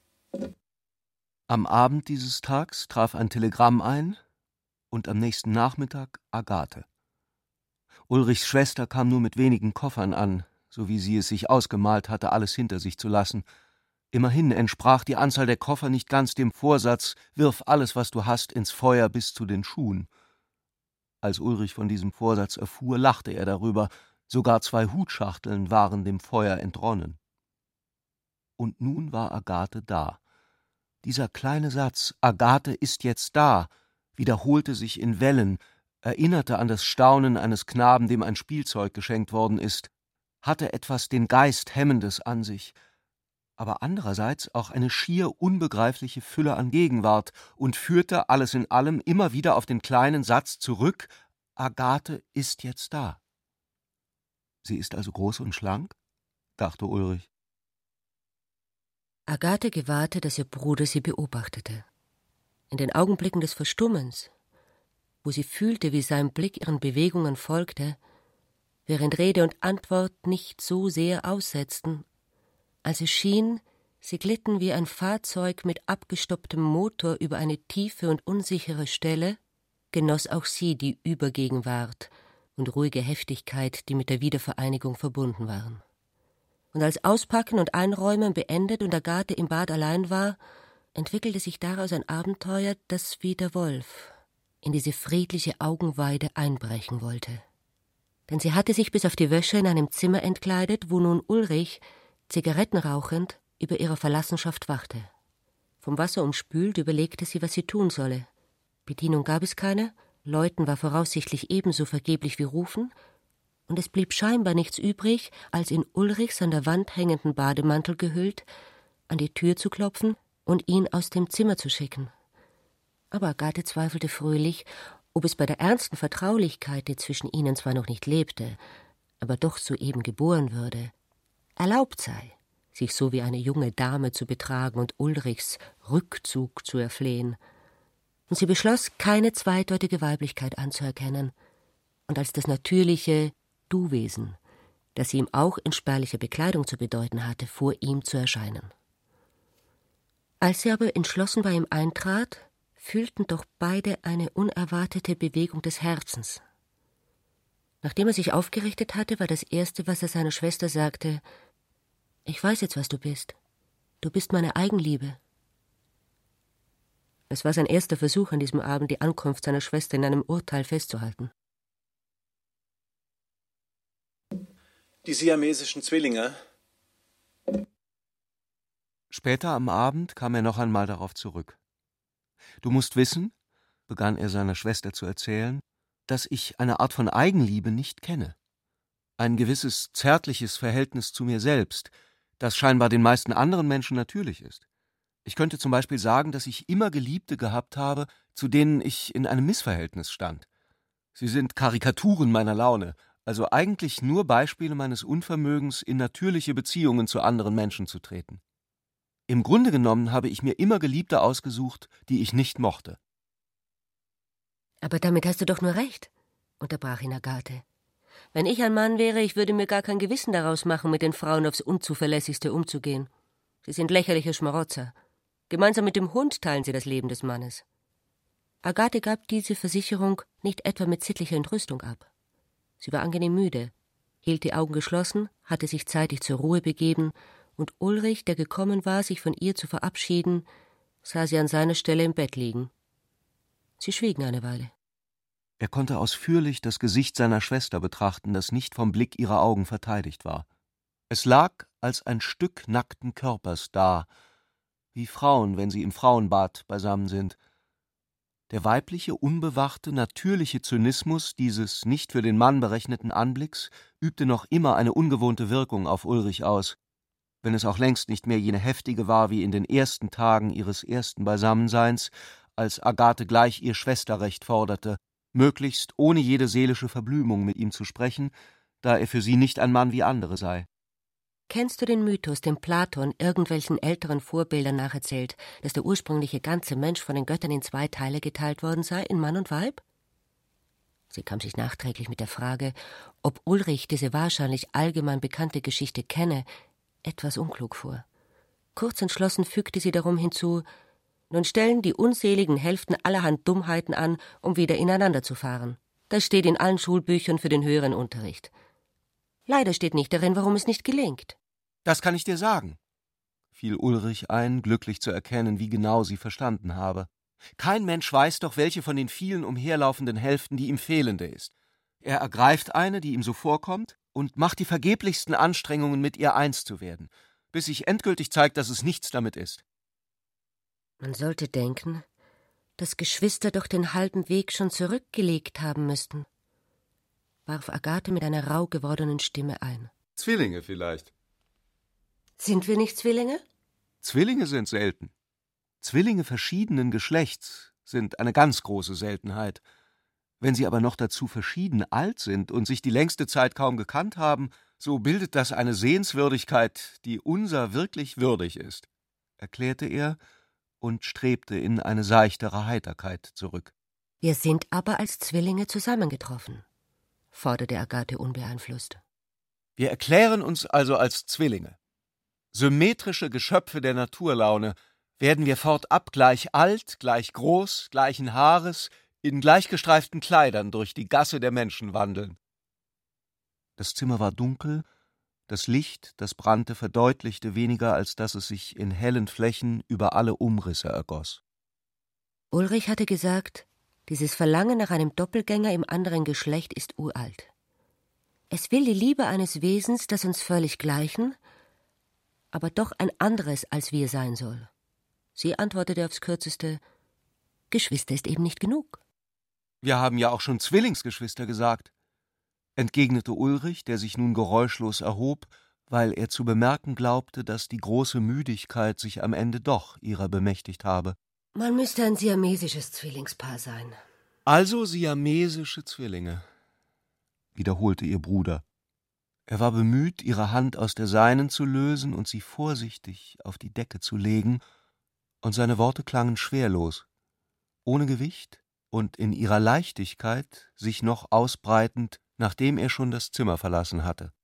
Am Abend dieses Tags traf ein Telegramm ein und am nächsten Nachmittag Agathe. Ulrichs Schwester kam nur mit wenigen Koffern an, so wie sie es sich ausgemalt hatte, alles hinter sich zu lassen. Immerhin entsprach die Anzahl der Koffer nicht ganz dem Vorsatz: »Wirf alles, was du hast, ins Feuer bis zu den Schuhen.« Als Ulrich von diesem Vorsatz erfuhr, lachte er darüber. Sogar zwei Hutschachteln waren dem Feuer entronnen. Und nun war Agathe da. Dieser kleine Satz, »Agathe ist jetzt da«, wiederholte sich in Wellen, erinnerte an das Staunen eines Knaben, dem ein Spielzeug geschenkt worden ist, hatte etwas den Geist Hemmendes an sich, aber andererseits auch eine schier unbegreifliche Fülle an Gegenwart und führte alles in allem immer wieder auf den kleinen Satz zurück: »Agathe ist jetzt da.« »Sie ist also groß und schlank?«, dachte Ulrich. Agathe gewahrte, dass ihr Bruder sie beobachtete. In den Augenblicken des Verstummens, wo sie fühlte, wie sein Blick ihren Bewegungen folgte, während Rede und Antwort nicht so sehr aussetzten, als es schien, sie glitten wie ein Fahrzeug mit abgestopptem Motor über eine tiefe und unsichere Stelle, genoss auch sie die Übergegenwart und ruhige Heftigkeit, die mit der Wiedervereinigung verbunden waren. Und als Auspacken und Einräumen beendet und Agathe im Bad allein war, entwickelte sich daraus ein Abenteuer, das wie der Wolf in diese friedliche Augenweide einbrechen wollte. Denn sie hatte sich bis auf die Wäsche in einem Zimmer entkleidet, wo nun Ulrich, Zigaretten rauchend, über ihre Verlassenschaft wachte. Vom Wasser umspült überlegte sie, was sie tun solle. Bedienung gab es keine, Läuten war voraussichtlich ebenso vergeblich wie Rufen, und es blieb scheinbar nichts übrig, als in Ulrichs an der Wand hängenden Bademantel gehüllt, an die Tür zu klopfen und ihn aus dem Zimmer zu schicken. Aber Agathe zweifelte fröhlich, ob es bei der ernsten Vertraulichkeit, die zwischen ihnen zwar noch nicht lebte, aber doch soeben geboren würde, erlaubt sei, sich so wie eine junge Dame zu betragen und Ulrichs Rückzug zu erflehen. Und sie beschloss, keine zweideutige Weiblichkeit anzuerkennen und als das natürliche Du-Wesen, das sie ihm auch in spärlicher Bekleidung zu bedeuten hatte, vor ihm zu erscheinen. Als sie aber entschlossen bei ihm eintrat, fühlten doch beide eine unerwartete Bewegung des Herzens. Nachdem er sich aufgerichtet hatte, war das Erste, was er seiner Schwester sagte: »Ich weiß jetzt, was du bist. Du bist meine Eigenliebe.« Es war sein erster Versuch an diesem Abend, die Ankunft seiner Schwester in einem Urteil festzuhalten. Die siamesischen Zwillinge. Später am Abend kam er noch einmal darauf zurück. »Du musst wissen«, begann er seiner Schwester zu erzählen, »dass ich eine Art von Eigenliebe nicht kenne. Ein gewisses zärtliches Verhältnis zu mir selbst, das scheinbar den meisten anderen Menschen natürlich ist. Ich könnte zum Beispiel sagen, dass ich immer Geliebte gehabt habe, zu denen ich in einem Missverhältnis stand. Sie sind Karikaturen meiner Laune, also eigentlich nur Beispiele meines Unvermögens, in natürliche Beziehungen zu anderen Menschen zu treten. Im Grunde genommen habe ich mir immer Geliebte ausgesucht, die ich nicht mochte.« »Aber damit hast du doch nur recht«, unterbrach ihn Agathe. »Wenn ich ein Mann wäre, ich würde mir gar kein Gewissen daraus machen, mit den Frauen aufs Unzuverlässigste umzugehen. Sie sind lächerliche Schmarotzer. Gemeinsam mit dem Hund teilen sie das Leben des Mannes.« Agathe gab diese Versicherung nicht etwa mit sittlicher Entrüstung ab. Sie war angenehm müde, hielt die Augen geschlossen, hatte sich zeitig zur Ruhe begeben, und Ulrich, der gekommen war, sich von ihr zu verabschieden, sah sie an seiner Stelle im Bett liegen. Sie schwiegen eine Weile. Er konnte ausführlich das Gesicht seiner Schwester betrachten, das nicht vom Blick ihrer Augen verteidigt war. Es lag als ein Stück nackten Körpers da, wie Frauen, wenn sie im Frauenbad beisammen sind. Der weibliche, unbewachte, natürliche Zynismus dieses nicht für den Mann berechneten Anblicks übte noch immer eine ungewohnte Wirkung auf Ulrich aus, wenn es auch längst nicht mehr jene heftige war wie in den ersten Tagen ihres ersten Beisammenseins, als Agathe gleich ihr Schwesterrecht forderte, möglichst ohne jede seelische Verblümung mit ihm zu sprechen, da er für sie nicht ein Mann wie andere sei. Kennst du den Mythos, den Platon irgendwelchen älteren Vorbildern nacherzählt, dass der ursprüngliche ganze Mensch von den Göttern in zwei Teile geteilt worden sei, in Mann und Weib? Sie kam sich nachträglich mit der Frage, ob Ulrich diese wahrscheinlich allgemein bekannte Geschichte kenne, etwas unklug vor. Kurz entschlossen fügte sie darum hinzu, nun stellen die unseligen Hälften allerhand Dummheiten an, um wieder ineinander zu fahren. Das steht in allen Schulbüchern für den höheren Unterricht. Leider steht nicht darin, warum es nicht gelingt. »Das kann ich dir sagen«, fiel Ulrich ein, glücklich zu erkennen, wie genau sie verstanden habe. »Kein Mensch weiß doch, welche von den vielen umherlaufenden Hälften die ihm fehlende ist. Er ergreift eine, die ihm so vorkommt, und macht die vergeblichsten Anstrengungen, mit ihr eins zu werden, bis sich endgültig zeigt, dass es nichts damit ist.« Man sollte denken, dass Geschwister doch den halben Weg schon zurückgelegt haben müssten, warf Agathe mit einer rauh gewordenen Stimme ein. »Zwillinge vielleicht.« »Sind wir nicht Zwillinge?« »Zwillinge sind selten. Zwillinge verschiedenen Geschlechts sind eine ganz große Seltenheit. Wenn sie aber noch dazu verschieden alt sind und sich die längste Zeit kaum gekannt haben, so bildet das eine Sehenswürdigkeit, die unser wirklich würdig ist«, erklärte er und strebte in eine seichtere Heiterkeit zurück. »Wir sind aber als Zwillinge zusammengetroffen«, forderte Agathe unbeeinflusst. »Wir erklären uns also als Zwillinge. Symmetrische Geschöpfe der Naturlaune, werden wir fortab gleich alt, gleich groß, gleichen Haares, in gleichgestreiften Kleidern durch die Gasse der Menschen wandeln.« Das Zimmer war dunkel, das Licht, das brannte, verdeutlichte weniger, als dass es sich in hellen Flächen über alle Umrisse ergoss. Ulrich hatte gesagt, dieses Verlangen nach einem Doppelgänger im anderen Geschlecht ist uralt. Es will die Liebe eines Wesens, das uns völlig gleichen, aber doch ein anderes als wir sein soll. Sie antwortete aufs Kürzeste, Geschwister ist eben nicht genug. »Wir haben ja auch schon Zwillingsgeschwister gesagt«, entgegnete Ulrich, der sich nun geräuschlos erhob, weil er zu bemerken glaubte, dass die große Müdigkeit sich am Ende doch ihrer bemächtigt habe. »Man müsste ein siamesisches Zwillingspaar sein.« »Also siamesische Zwillinge«, wiederholte ihr Bruder. Er war bemüht, ihre Hand aus der seinen zu lösen und sie vorsichtig auf die Decke zu legen, und seine Worte klangen schwerlos, ohne Gewicht und in ihrer Leichtigkeit sich noch ausbreitend, nachdem er schon das Zimmer verlassen hatte.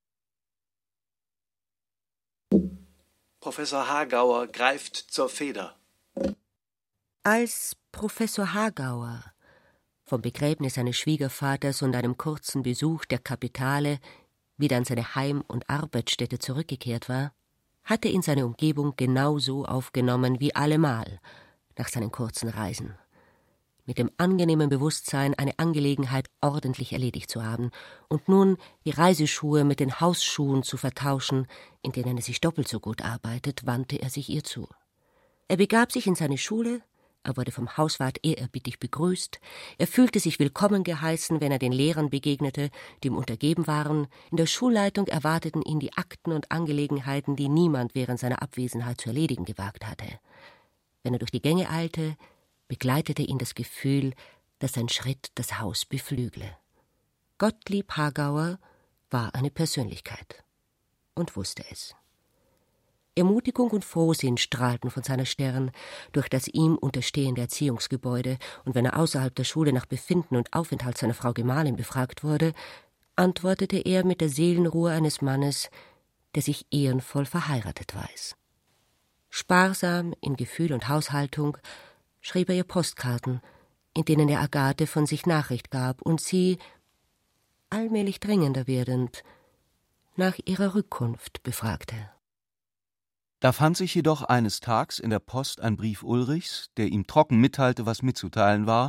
Professor Hagauer greift zur Feder. Als Professor Hagauer vom Begräbnis seines Schwiegervaters und einem kurzen Besuch der Kapitale wieder an seine Heim- und Arbeitsstätte zurückgekehrt war, hatte ihn seine Umgebung genauso aufgenommen wie allemal nach seinen kurzen Reisen. Mit dem angenehmen Bewusstsein, eine Angelegenheit ordentlich erledigt zu haben und nun die Reiseschuhe mit den Hausschuhen zu vertauschen, in denen er sich doppelt so gut arbeitet, wandte er sich ihr zu. Er begab sich in seine Schule, er wurde vom Hauswart ehrerbietig begrüßt, er fühlte sich willkommen geheißen, wenn er den Lehrern begegnete, die ihm untergeben waren. In der Schulleitung erwarteten ihn die Akten und Angelegenheiten, die niemand während seiner Abwesenheit zu erledigen gewagt hatte. Wenn er durch die Gänge eilte, begleitete ihn das Gefühl, dass sein Schritt das Haus beflügle. Gottlieb Hagauer war eine Persönlichkeit und wusste es. Ermutigung und Frohsinn strahlten von seiner Stirn durch das ihm unterstehende Erziehungsgebäude, und wenn er außerhalb der Schule nach Befinden und Aufenthalt seiner Frau Gemahlin befragt wurde, antwortete er mit der Seelenruhe eines Mannes, der sich ehrenvoll verheiratet weiß. Sparsam in Gefühl und Haushaltung schrieb er ihr Postkarten, in denen er Agathe von sich Nachricht gab und sie, allmählich dringender werdend, nach ihrer Rückkunft befragte. Da fand sich jedoch eines Tags in der Post ein Brief Ulrichs, der ihm trocken mitteilte, was mitzuteilen war,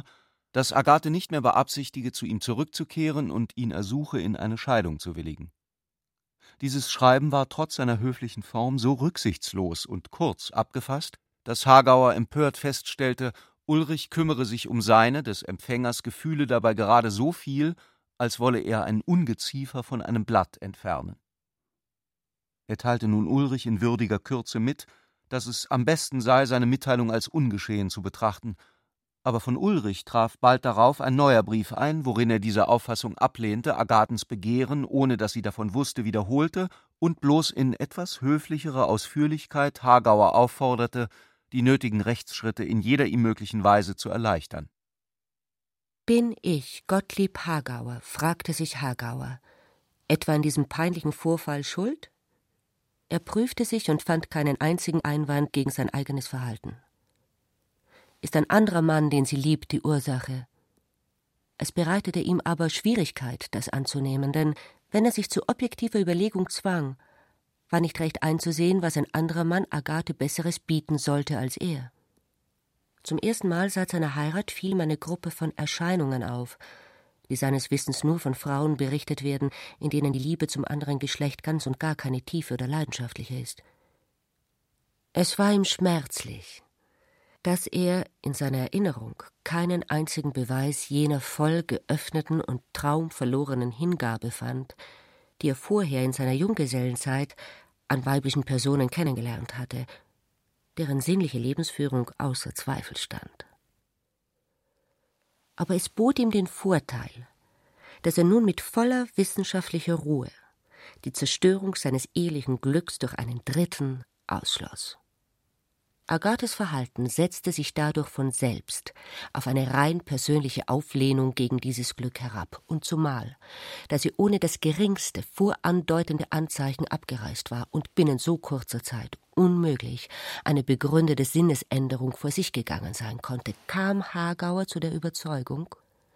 dass Agathe nicht mehr beabsichtige, zu ihm zurückzukehren und ihn ersuche, in eine Scheidung zu willigen. Dieses Schreiben war trotz seiner höflichen Form so rücksichtslos und kurz abgefasst, dass Hagauer empört feststellte, Ulrich kümmere sich um seine, des Empfängers, Gefühle dabei gerade so viel, als wolle er ein Ungeziefer von einem Blatt entfernen. Er teilte nun Ulrich in würdiger Kürze mit, dass es am besten sei, seine Mitteilung als ungeschehen zu betrachten, aber von Ulrich traf bald darauf ein neuer Brief ein, worin er diese Auffassung ablehnte, Agathens Begehren, ohne dass sie davon wusste, wiederholte und bloß in etwas höflicherer Ausführlichkeit Hagauer aufforderte, die nötigen Rechtsschritte in jeder ihm möglichen Weise zu erleichtern. »Bin ich Gottlieb Hagauer?« fragte sich Hagauer. »Etwa in diesem peinlichen Vorfall schuld?« Er prüfte sich und fand keinen einzigen Einwand gegen sein eigenes Verhalten. »Ist ein anderer Mann, den sie liebt, die Ursache?« Es bereitete ihm aber Schwierigkeit, das anzunehmen, denn wenn er sich zu objektiver Überlegung zwang, war nicht recht einzusehen, was ein anderer Mann Agathe Besseres bieten sollte als er. Zum ersten Mal seit seiner Heirat fiel ihm eine Gruppe von Erscheinungen auf, die seines Wissens nur von Frauen berichtet werden, in denen die Liebe zum anderen Geschlecht ganz und gar keine tiefe oder leidenschaftliche ist. Es war ihm schmerzlich, dass er in seiner Erinnerung keinen einzigen Beweis jener voll geöffneten und traumverlorenen Hingabe fand, die er vorher in seiner Junggesellenzeit an weiblichen Personen kennengelernt hatte, deren sinnliche Lebensführung außer Zweifel stand. Aber es bot ihm den Vorteil, dass er nun mit voller wissenschaftlicher Ruhe die Zerstörung seines ehelichen Glücks durch einen Dritten ausschloss. Agathes Verhalten setzte sich dadurch von selbst auf eine rein persönliche Auflehnung gegen dieses Glück herab, und zumal, da sie ohne das geringste vorandeutende Anzeichen abgereist war und binnen so kurzer Zeit unmöglich eine begründete Sinnesänderung vor sich gegangen sein konnte, kam Hagauer zu der Überzeugung,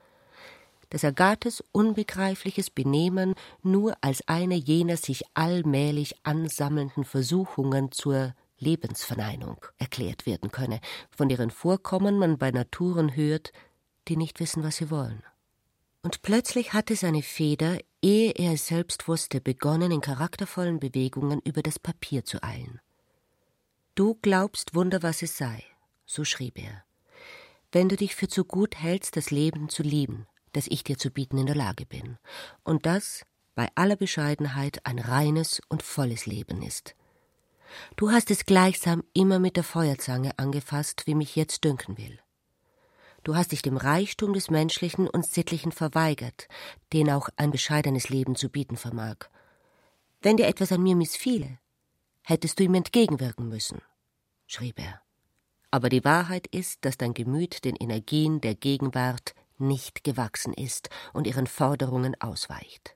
dass Agathes unbegreifliches Benehmen nur als eine jener sich allmählich ansammelnden Versuchungen zur Lebensverneinung erklärt werden könne, von deren Vorkommen man bei Naturen hört, die nicht wissen, was sie wollen. Und plötzlich hatte seine Feder, ehe er es selbst wusste, begonnen, in charaktervollen Bewegungen über das Papier zu eilen. »Du glaubst, Wunder, was es sei«, so schrieb er, »wenn du dich für zu gut hältst, das Leben zu lieben, das ich dir zu bieten in der Lage bin, und das bei aller Bescheidenheit ein reines und volles Leben ist. Du hast es gleichsam immer mit der Feuerzange angefasst, wie mich jetzt dünken will. Du hast dich dem Reichtum des Menschlichen und Sittlichen verweigert, den auch ein bescheidenes Leben zu bieten vermag. Wenn dir etwas an mir missfiele, hättest du ihm entgegenwirken müssen«, schrieb er. »Aber die Wahrheit ist, dass dein Gemüt den Energien der Gegenwart nicht gewachsen ist und ihren Forderungen ausweicht.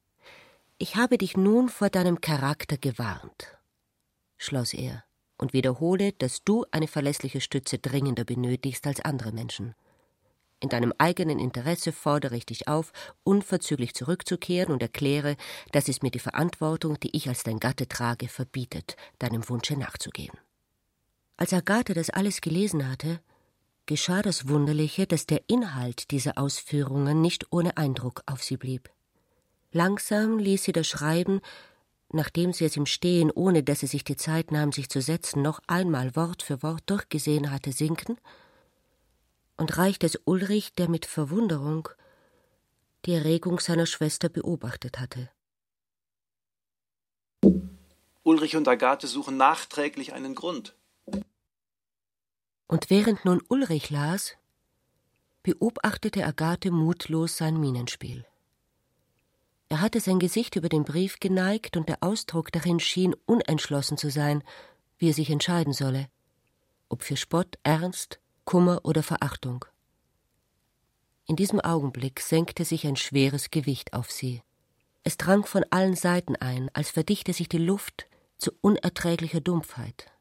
Ich habe dich nun vor deinem Charakter gewarnt«, schloss er, »und wiederhole, dass du eine verlässliche Stütze dringender benötigst als andere Menschen. In deinem eigenen Interesse fordere ich dich auf, unverzüglich zurückzukehren, und erkläre, dass es mir die Verantwortung, die ich als dein Gatte trage, verbietet, deinem Wunsche nachzugehen.« Als Agathe das alles gelesen hatte, geschah das Wunderliche, dass der Inhalt dieser Ausführungen nicht ohne Eindruck auf sie blieb. Langsam ließ sie das Schreiben, nachdem sie es im Stehen, ohne dass sie sich die Zeit nahm, sich zu setzen, noch einmal Wort für Wort durchgesehen hatte, sinken und reichte es Ulrich, der mit Verwunderung die Erregung seiner Schwester beobachtet hatte. Ulrich und Agathe suchen nachträglich einen Grund. Und während nun Ulrich las, beobachtete Agathe mutlos sein Mienenspiel. Er hatte sein Gesicht über den Brief geneigt, und der Ausdruck darin schien unentschlossen zu sein, wie er sich entscheiden solle, ob für Spott, Ernst, Kummer oder Verachtung. In diesem Augenblick senkte sich ein schweres Gewicht auf sie. Es drang von allen Seiten ein, als verdichte sich die Luft zu unerträglicher Dumpfheit.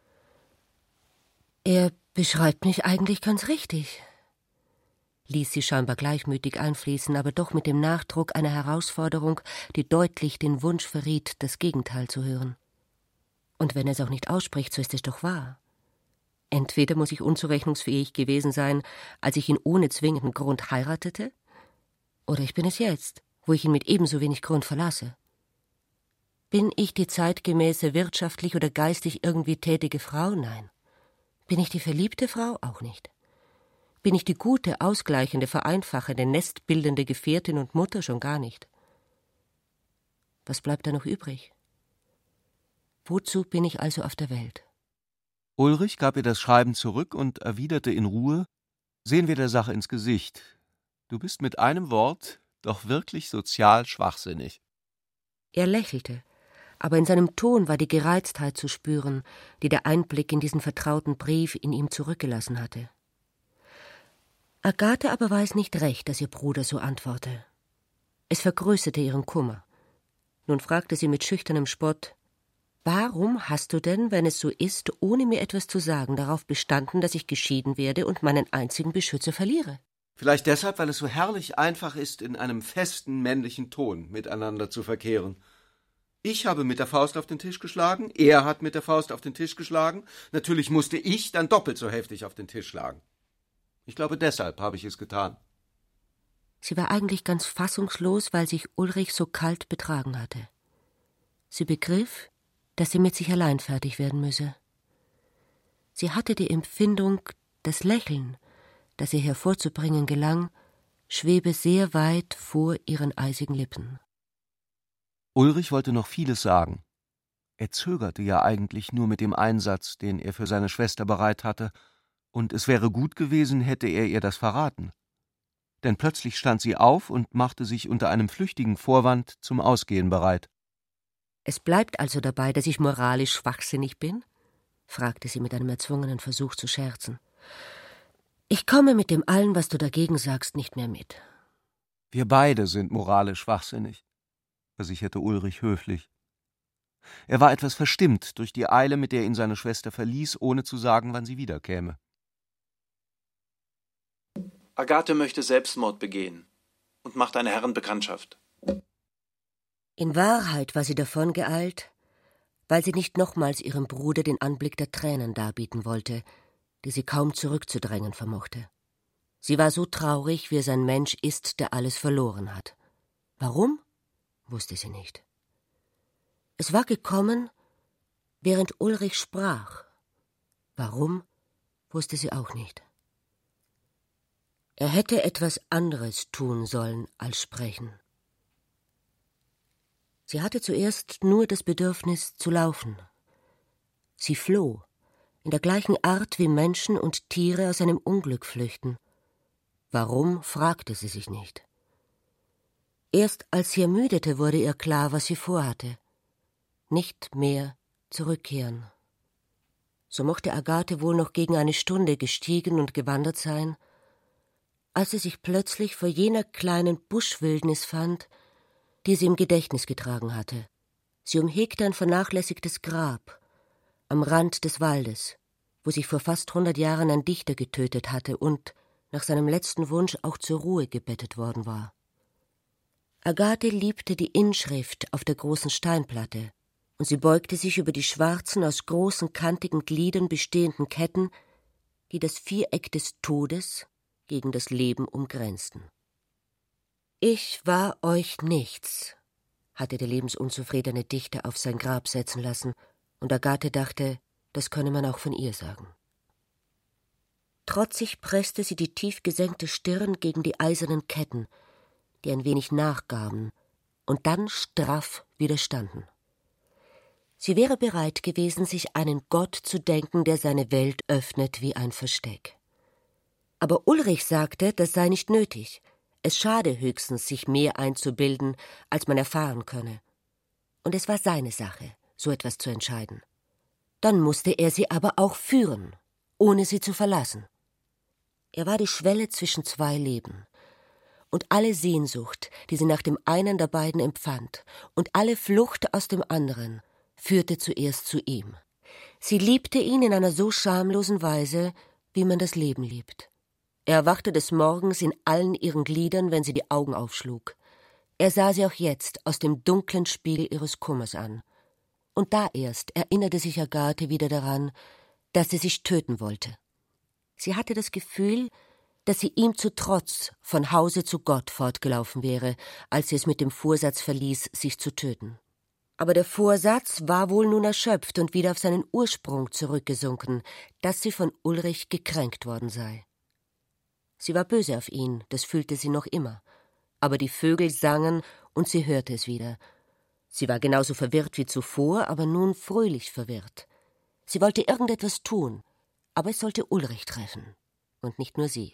»Er beschreibt mich eigentlich ganz richtig«, ließ sie scheinbar gleichmütig einfließen, aber doch mit dem Nachdruck einer Herausforderung, die deutlich den Wunsch verriet, das Gegenteil zu hören. »Und wenn er es auch nicht ausspricht, so ist es doch wahr. Entweder muss ich unzurechnungsfähig gewesen sein, als ich ihn ohne zwingenden Grund heiratete, oder ich bin es jetzt, wo ich ihn mit ebenso wenig Grund verlasse. Bin ich die zeitgemäße, wirtschaftlich oder geistig irgendwie tätige Frau? Nein. Bin ich die verliebte Frau? Auch nicht. Bin ich die gute, ausgleichende, vereinfachende, nestbildende Gefährtin und Mutter? Schon gar nicht. Was bleibt da noch übrig? Wozu bin ich also auf der Welt? Ulrich gab ihr das Schreiben zurück und erwiderte in Ruhe: »Sehen wir der Sache ins Gesicht. Du bist mit einem Wort doch wirklich sozial schwachsinnig.« Er lächelte, aber in seinem Ton war die Gereiztheit zu spüren, die der Einblick in diesen vertrauten Brief in ihm zurückgelassen hatte. Agathe aber weiß nicht recht, dass ihr Bruder so antworte. Es vergrößerte ihren Kummer. Nun fragte sie mit schüchternem Spott: »Warum hast du denn, wenn es so ist, ohne mir etwas zu sagen, darauf bestanden, dass ich geschieden werde und meinen einzigen Beschützer verliere?« Vielleicht deshalb, weil es so herrlich einfach ist, in einem festen männlichen Ton miteinander zu verkehren. Ich habe mit der Faust auf den Tisch geschlagen, er hat mit der Faust auf den Tisch geschlagen. Natürlich musste ich dann doppelt so heftig auf den Tisch schlagen. Ich glaube, deshalb habe ich es getan. Sie war eigentlich ganz fassungslos, weil sich Ulrich so kalt betragen hatte. Sie begriff, dass sie mit sich allein fertig werden müsse. Sie hatte die Empfindung, das Lächeln, das ihr hervorzubringen gelang, schwebe sehr weit vor ihren eisigen Lippen. Ulrich wollte noch vieles sagen. Er zögerte ja eigentlich nur mit dem Einsatz, den er für seine Schwester bereit hatte, und es wäre gut gewesen, hätte er ihr das verraten. Denn plötzlich stand sie auf und machte sich unter einem flüchtigen Vorwand zum Ausgehen bereit. »Es bleibt also dabei, dass ich moralisch schwachsinnig bin?« fragte sie mit einem erzwungenen Versuch zu scherzen. »Ich komme mit dem allen, was du dagegen sagst, nicht mehr mit.« »Wir beide sind moralisch schwachsinnig«, versicherte Ulrich höflich. Er war etwas verstimmt durch die Eile, mit der ihn seine Schwester verließ, ohne zu sagen, wann sie wiederkäme. Agathe möchte Selbstmord begehen und macht eine Herrenbekanntschaft. In Wahrheit war sie davongeeilt, weil sie nicht nochmals ihrem Bruder den Anblick der Tränen darbieten wollte, die sie kaum zurückzudrängen vermochte. Sie war so traurig, wie es ein Mensch ist, der alles verloren hat. Warum? Wusste sie nicht. Es war gekommen, während Ulrich sprach. Warum? Wusste sie auch nicht. Er hätte etwas anderes tun sollen als sprechen. Sie hatte zuerst nur das Bedürfnis zu laufen. Sie floh, in der gleichen Art wie Menschen und Tiere aus einem Unglück flüchten. Warum, fragte sie sich nicht. Erst als sie ermüdete, wurde ihr klar, was sie vorhatte. Nicht mehr zurückkehren. So mochte Agathe wohl noch gegen eine Stunde gestiegen und gewandert sein, als sie sich plötzlich vor jener kleinen Buschwildnis fand, die sie im Gedächtnis getragen hatte. Sie umhegte ein vernachlässigtes Grab am Rand des Waldes, wo sich vor fast hundert Jahren ein Dichter getötet hatte und nach seinem letzten Wunsch auch zur Ruhe gebettet worden war. Agathe liebte die Inschrift auf der großen Steinplatte, und sie beugte sich über die schwarzen, aus großen, kantigen Gliedern bestehenden Ketten, die das Viereck des Todes gegen das Leben umgrenzten. »Ich war euch nichts«, hatte der lebensunzufriedene Dichter auf sein Grab setzen lassen, und Agathe dachte, das könne man auch von ihr sagen. Trotzig presste sie die tief gesenkte Stirn gegen die eisernen Ketten, die ein wenig nachgaben und dann straff widerstanden. Sie wäre bereit gewesen, sich einen Gott zu denken, der seine Welt öffnet wie ein Versteck. Aber Ulrich sagte, das sei nicht nötig. Es schade höchstens, sich mehr einzubilden, als man erfahren könne. Und es war seine Sache, so etwas zu entscheiden. Dann musste er sie aber auch führen, ohne sie zu verlassen. Er war die Schwelle zwischen zwei Leben. Und alle Sehnsucht, die sie nach dem einen der beiden empfand, und alle Flucht aus dem anderen, führte zuerst zu ihm. Sie liebte ihn in einer so schamlosen Weise, wie man das Leben liebt. Er erwachte des Morgens in allen ihren Gliedern, wenn sie die Augen aufschlug. Er sah sie auch jetzt aus dem dunklen Spiegel ihres Kummers an. Und da erst erinnerte sich Agathe wieder daran, dass sie sich töten wollte. Sie hatte das Gefühl, dass sie ihm zu Trotz von Hause zu Gott fortgelaufen wäre, als sie es mit dem Vorsatz verließ, sich zu töten. Aber der Vorsatz war wohl nun erschöpft und wieder auf seinen Ursprung zurückgesunken, dass sie von Ulrich gekränkt worden sei. Sie war böse auf ihn, das fühlte sie noch immer. Aber die Vögel sangen und sie hörte es wieder. Sie war genauso verwirrt wie zuvor, aber nun fröhlich verwirrt. Sie wollte irgendetwas tun, aber es sollte Ulrich treffen und nicht nur sie.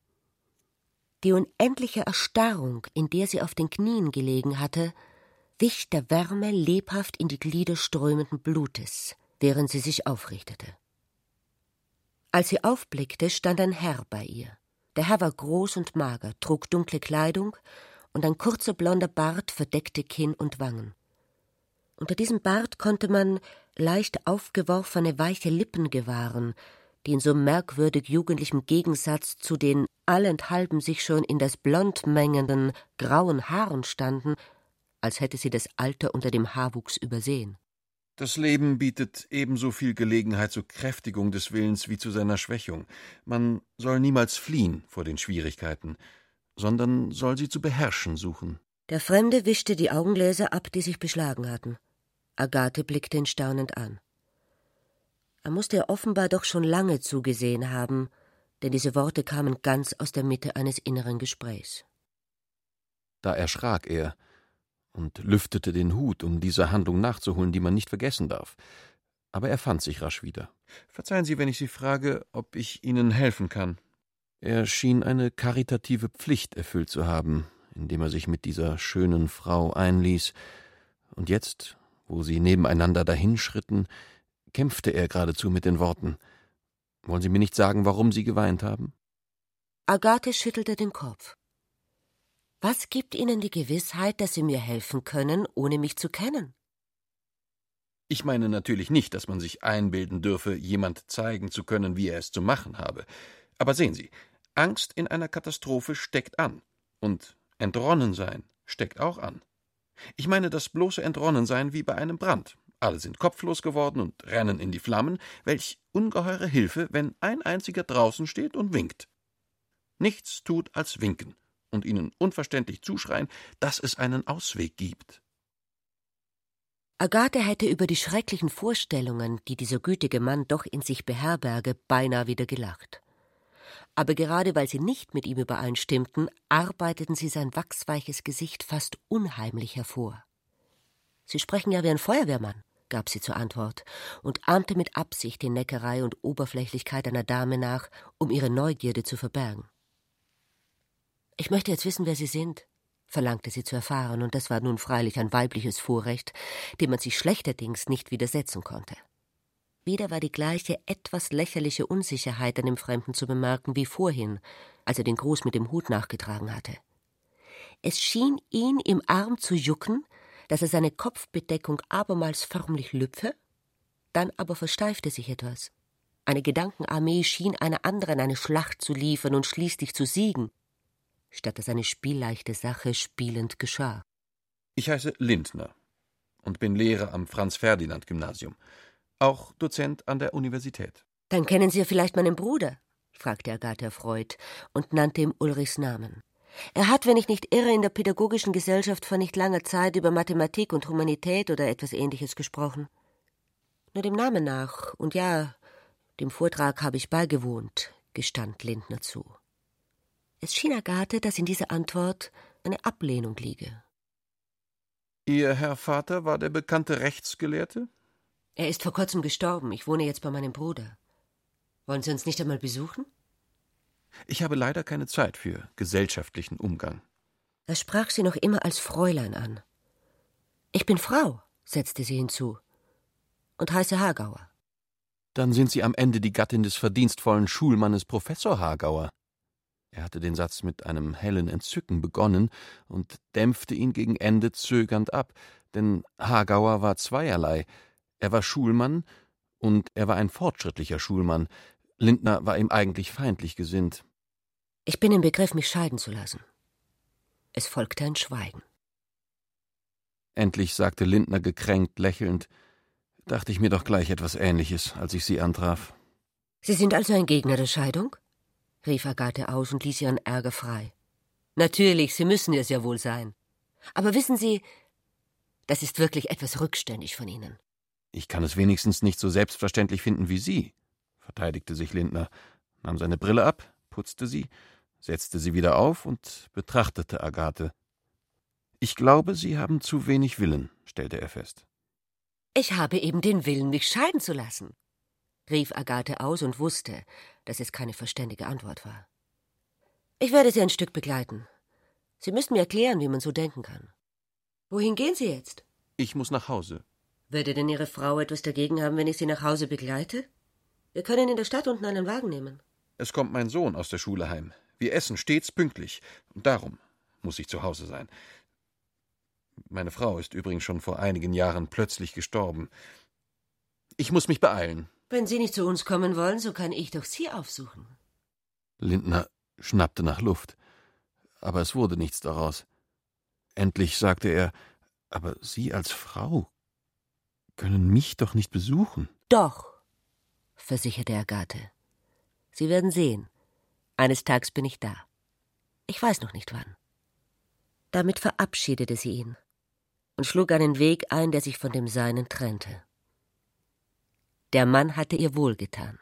Die unendliche Erstarrung, in der sie auf den Knien gelegen hatte, wich der Wärme lebhaft in die Glieder strömenden Blutes, während sie sich aufrichtete. Als sie aufblickte, stand ein Herr bei ihr. Der Herr war groß und mager, trug dunkle Kleidung, und ein kurzer blonder Bart verdeckte Kinn und Wangen. Unter diesem Bart konnte man leicht aufgeworfene, weiche Lippen gewahren, die in so merkwürdig jugendlichem Gegensatz zu den allenthalben sich schon in das Blond mengenden, grauen Haaren standen, als hätte sie das Alter unter dem Haarwuchs übersehen. Das Leben bietet ebenso viel Gelegenheit zur Kräftigung des Willens wie zu seiner Schwächung. Man soll niemals fliehen vor den Schwierigkeiten, sondern soll sie zu beherrschen suchen. Der Fremde wischte die Augengläser ab, die sich beschlagen hatten. Agathe blickte ihn staunend an. Er musste ihr offenbar doch schon lange zugesehen haben, denn diese Worte kamen ganz aus der Mitte eines inneren Gesprächs. Da erschrak er und lüftete den Hut, um dieser Handlung nachzuholen, die man nicht vergessen darf. Aber er fand sich rasch wieder. »Verzeihen Sie, wenn ich Sie frage, ob ich Ihnen helfen kann?« Er schien eine karitative Pflicht erfüllt zu haben, indem er sich mit dieser schönen Frau einließ. Und jetzt, wo sie nebeneinander dahinschritten, kämpfte er geradezu mit den Worten. »Wollen Sie mir nicht sagen, warum Sie geweint haben?« Agathe schüttelte den Kopf. »Was gibt Ihnen die Gewissheit, dass Sie mir helfen können, ohne mich zu kennen?« »Ich meine natürlich nicht, dass man sich einbilden dürfe, jemand zeigen zu können, wie er es zu machen habe. Aber sehen Sie, Angst in einer Katastrophe steckt an. Und Entronnensein steckt auch an. Ich meine das bloße Entronnensein wie bei einem Brand. Alle sind kopflos geworden und rennen in die Flammen. Welch ungeheure Hilfe, wenn ein einziger draußen steht und winkt. Nichts tut als winken und ihnen unverständlich zuschreien, dass es einen Ausweg gibt.« Agathe hätte über die schrecklichen Vorstellungen, die dieser gütige Mann doch in sich beherberge, beinahe wieder gelacht. Aber gerade weil sie nicht mit ihm übereinstimmten, arbeiteten sie sein wachsweiches Gesicht fast unheimlich hervor. »Sie sprechen ja wie ein Feuerwehrmann«, gab sie zur Antwort und ahmte mit Absicht die Neckerei und Oberflächlichkeit einer Dame nach, um ihre Neugierde zu verbergen. »Ich möchte jetzt wissen, wer Sie sind«, verlangte sie zu erfahren, und das war nun freilich ein weibliches Vorrecht, dem man sich schlechterdings nicht widersetzen konnte. Wieder war die gleiche etwas lächerliche Unsicherheit an dem Fremden zu bemerken wie vorhin, als er den Gruß mit dem Hut nachgetragen hatte. Es schien ihn im Arm zu jucken, dass er seine Kopfbedeckung abermals förmlich lüpfe, dann aber versteifte sich etwas. Eine Gedankenarmee schien einer anderen eine Schlacht zu liefern und schließlich zu siegen, statt dass eine spielleichte Sache spielend geschah. »Ich heiße Lindner und bin Lehrer am Franz-Ferdinand-Gymnasium, auch Dozent an der Universität.« »Dann kennen Sie ja vielleicht meinen Bruder?« fragte Agathe erfreut und nannte ihm Ulrichs Namen. »Er hat, wenn ich nicht irre, in der Pädagogischen Gesellschaft vor nicht langer Zeit über Mathematik und Humanität oder etwas Ähnliches gesprochen. Nur dem Namen nach, und ja, dem Vortrag habe ich beigewohnt«, gestand Lindner zu. Es schien Agathe, dass in dieser Antwort eine Ablehnung liege. »Ihr Herr Vater war der bekannte Rechtsgelehrte?« »Er ist vor kurzem gestorben. Ich wohne jetzt bei meinem Bruder. Wollen Sie uns nicht einmal besuchen?« »Ich habe leider keine Zeit für gesellschaftlichen Umgang.« Er sprach sie noch immer als Fräulein an. »Ich bin Frau«, setzte sie hinzu, »und heiße Hagauer.« »Dann sind Sie am Ende die Gattin des verdienstvollen Schulmannes Professor Hagauer.« Er hatte den Satz mit einem hellen Entzücken begonnen und dämpfte ihn gegen Ende zögernd ab, denn Hagauer war zweierlei. Er war Schulmann und er war ein fortschrittlicher Schulmann. Lindner war ihm eigentlich feindlich gesinnt. »Ich bin im Begriff, mich scheiden zu lassen.« Es folgte ein Schweigen. Endlich sagte Lindner gekränkt, lächelnd, »Dachte ich mir doch gleich etwas Ähnliches, als ich Sie antraf. »Sie sind also ein Gegner der Scheidung?« rief Agathe aus und ließ ihren Ärger frei. »Natürlich, Sie müssen es ja wohl sein. Aber wissen Sie, das ist wirklich etwas rückständig von Ihnen.« »Ich kann es wenigstens nicht so selbstverständlich finden wie Sie«, verteidigte sich Lindner, nahm seine Brille ab, putzte sie, setzte sie wieder auf und betrachtete Agathe. »Ich glaube, Sie haben zu wenig Willen«, stellte er fest. »Ich habe eben den Willen, mich scheiden zu lassen«, rief Agathe aus und wusste, dass es keine verständige Antwort war. »Ich werde Sie ein Stück begleiten. Sie müssen mir erklären, wie man so denken kann. Wohin gehen Sie jetzt?« »Ich muss nach Hause.« »Würde denn Ihre Frau etwas dagegen haben, wenn ich Sie nach Hause begleite? Wir können in der Stadt unten einen Wagen nehmen.« »Es kommt mein Sohn aus der Schule heim. Wir essen stets pünktlich. Darum muss ich zu Hause sein. Meine Frau ist übrigens schon vor einigen Jahren plötzlich gestorben. Ich muss mich beeilen.« »Wenn Sie nicht zu uns kommen wollen, so kann ich doch Sie aufsuchen.« Lindner schnappte nach Luft, aber es wurde nichts daraus. Endlich sagte er, »Aber Sie als Frau können mich doch nicht besuchen.« »Doch«, versicherte Agathe. »Sie werden sehen. Eines Tages bin ich da. Ich weiß noch nicht wann.« Damit verabschiedete sie ihn und schlug einen Weg ein, der sich von dem seinen trennte. Der Mann hatte ihr wohlgetan.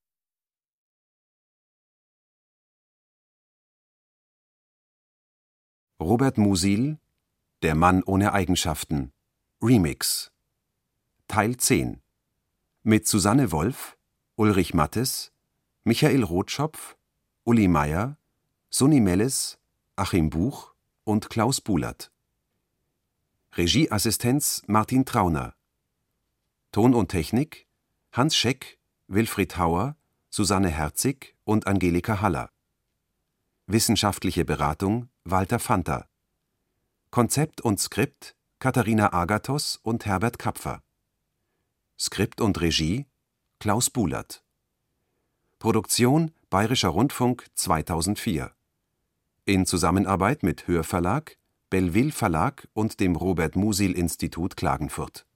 Robert Musil, Der Mann ohne Eigenschaften, Remix, Teil zehn, mit Susanne Wolf, Ulrich Mattes, Michael Rotschopf, Uli Meier, Sunni Melles, Achim Buch und Klaus Bulat. Regieassistenz Martin Trauner. Ton und Technik Hans Scheck, Wilfried Hauer, Susanne Herzig und Angelika Haller. Wissenschaftliche Beratung Walter Fanta. Konzept und Skript Katharina Agathos und Herbert Kapfer. Skript und Regie Klaus Bulat. Produktion Bayerischer Rundfunk zweitausendvier. In Zusammenarbeit mit Hörverlag, Belleville Verlag und dem Robert Musil Institut Klagenfurt.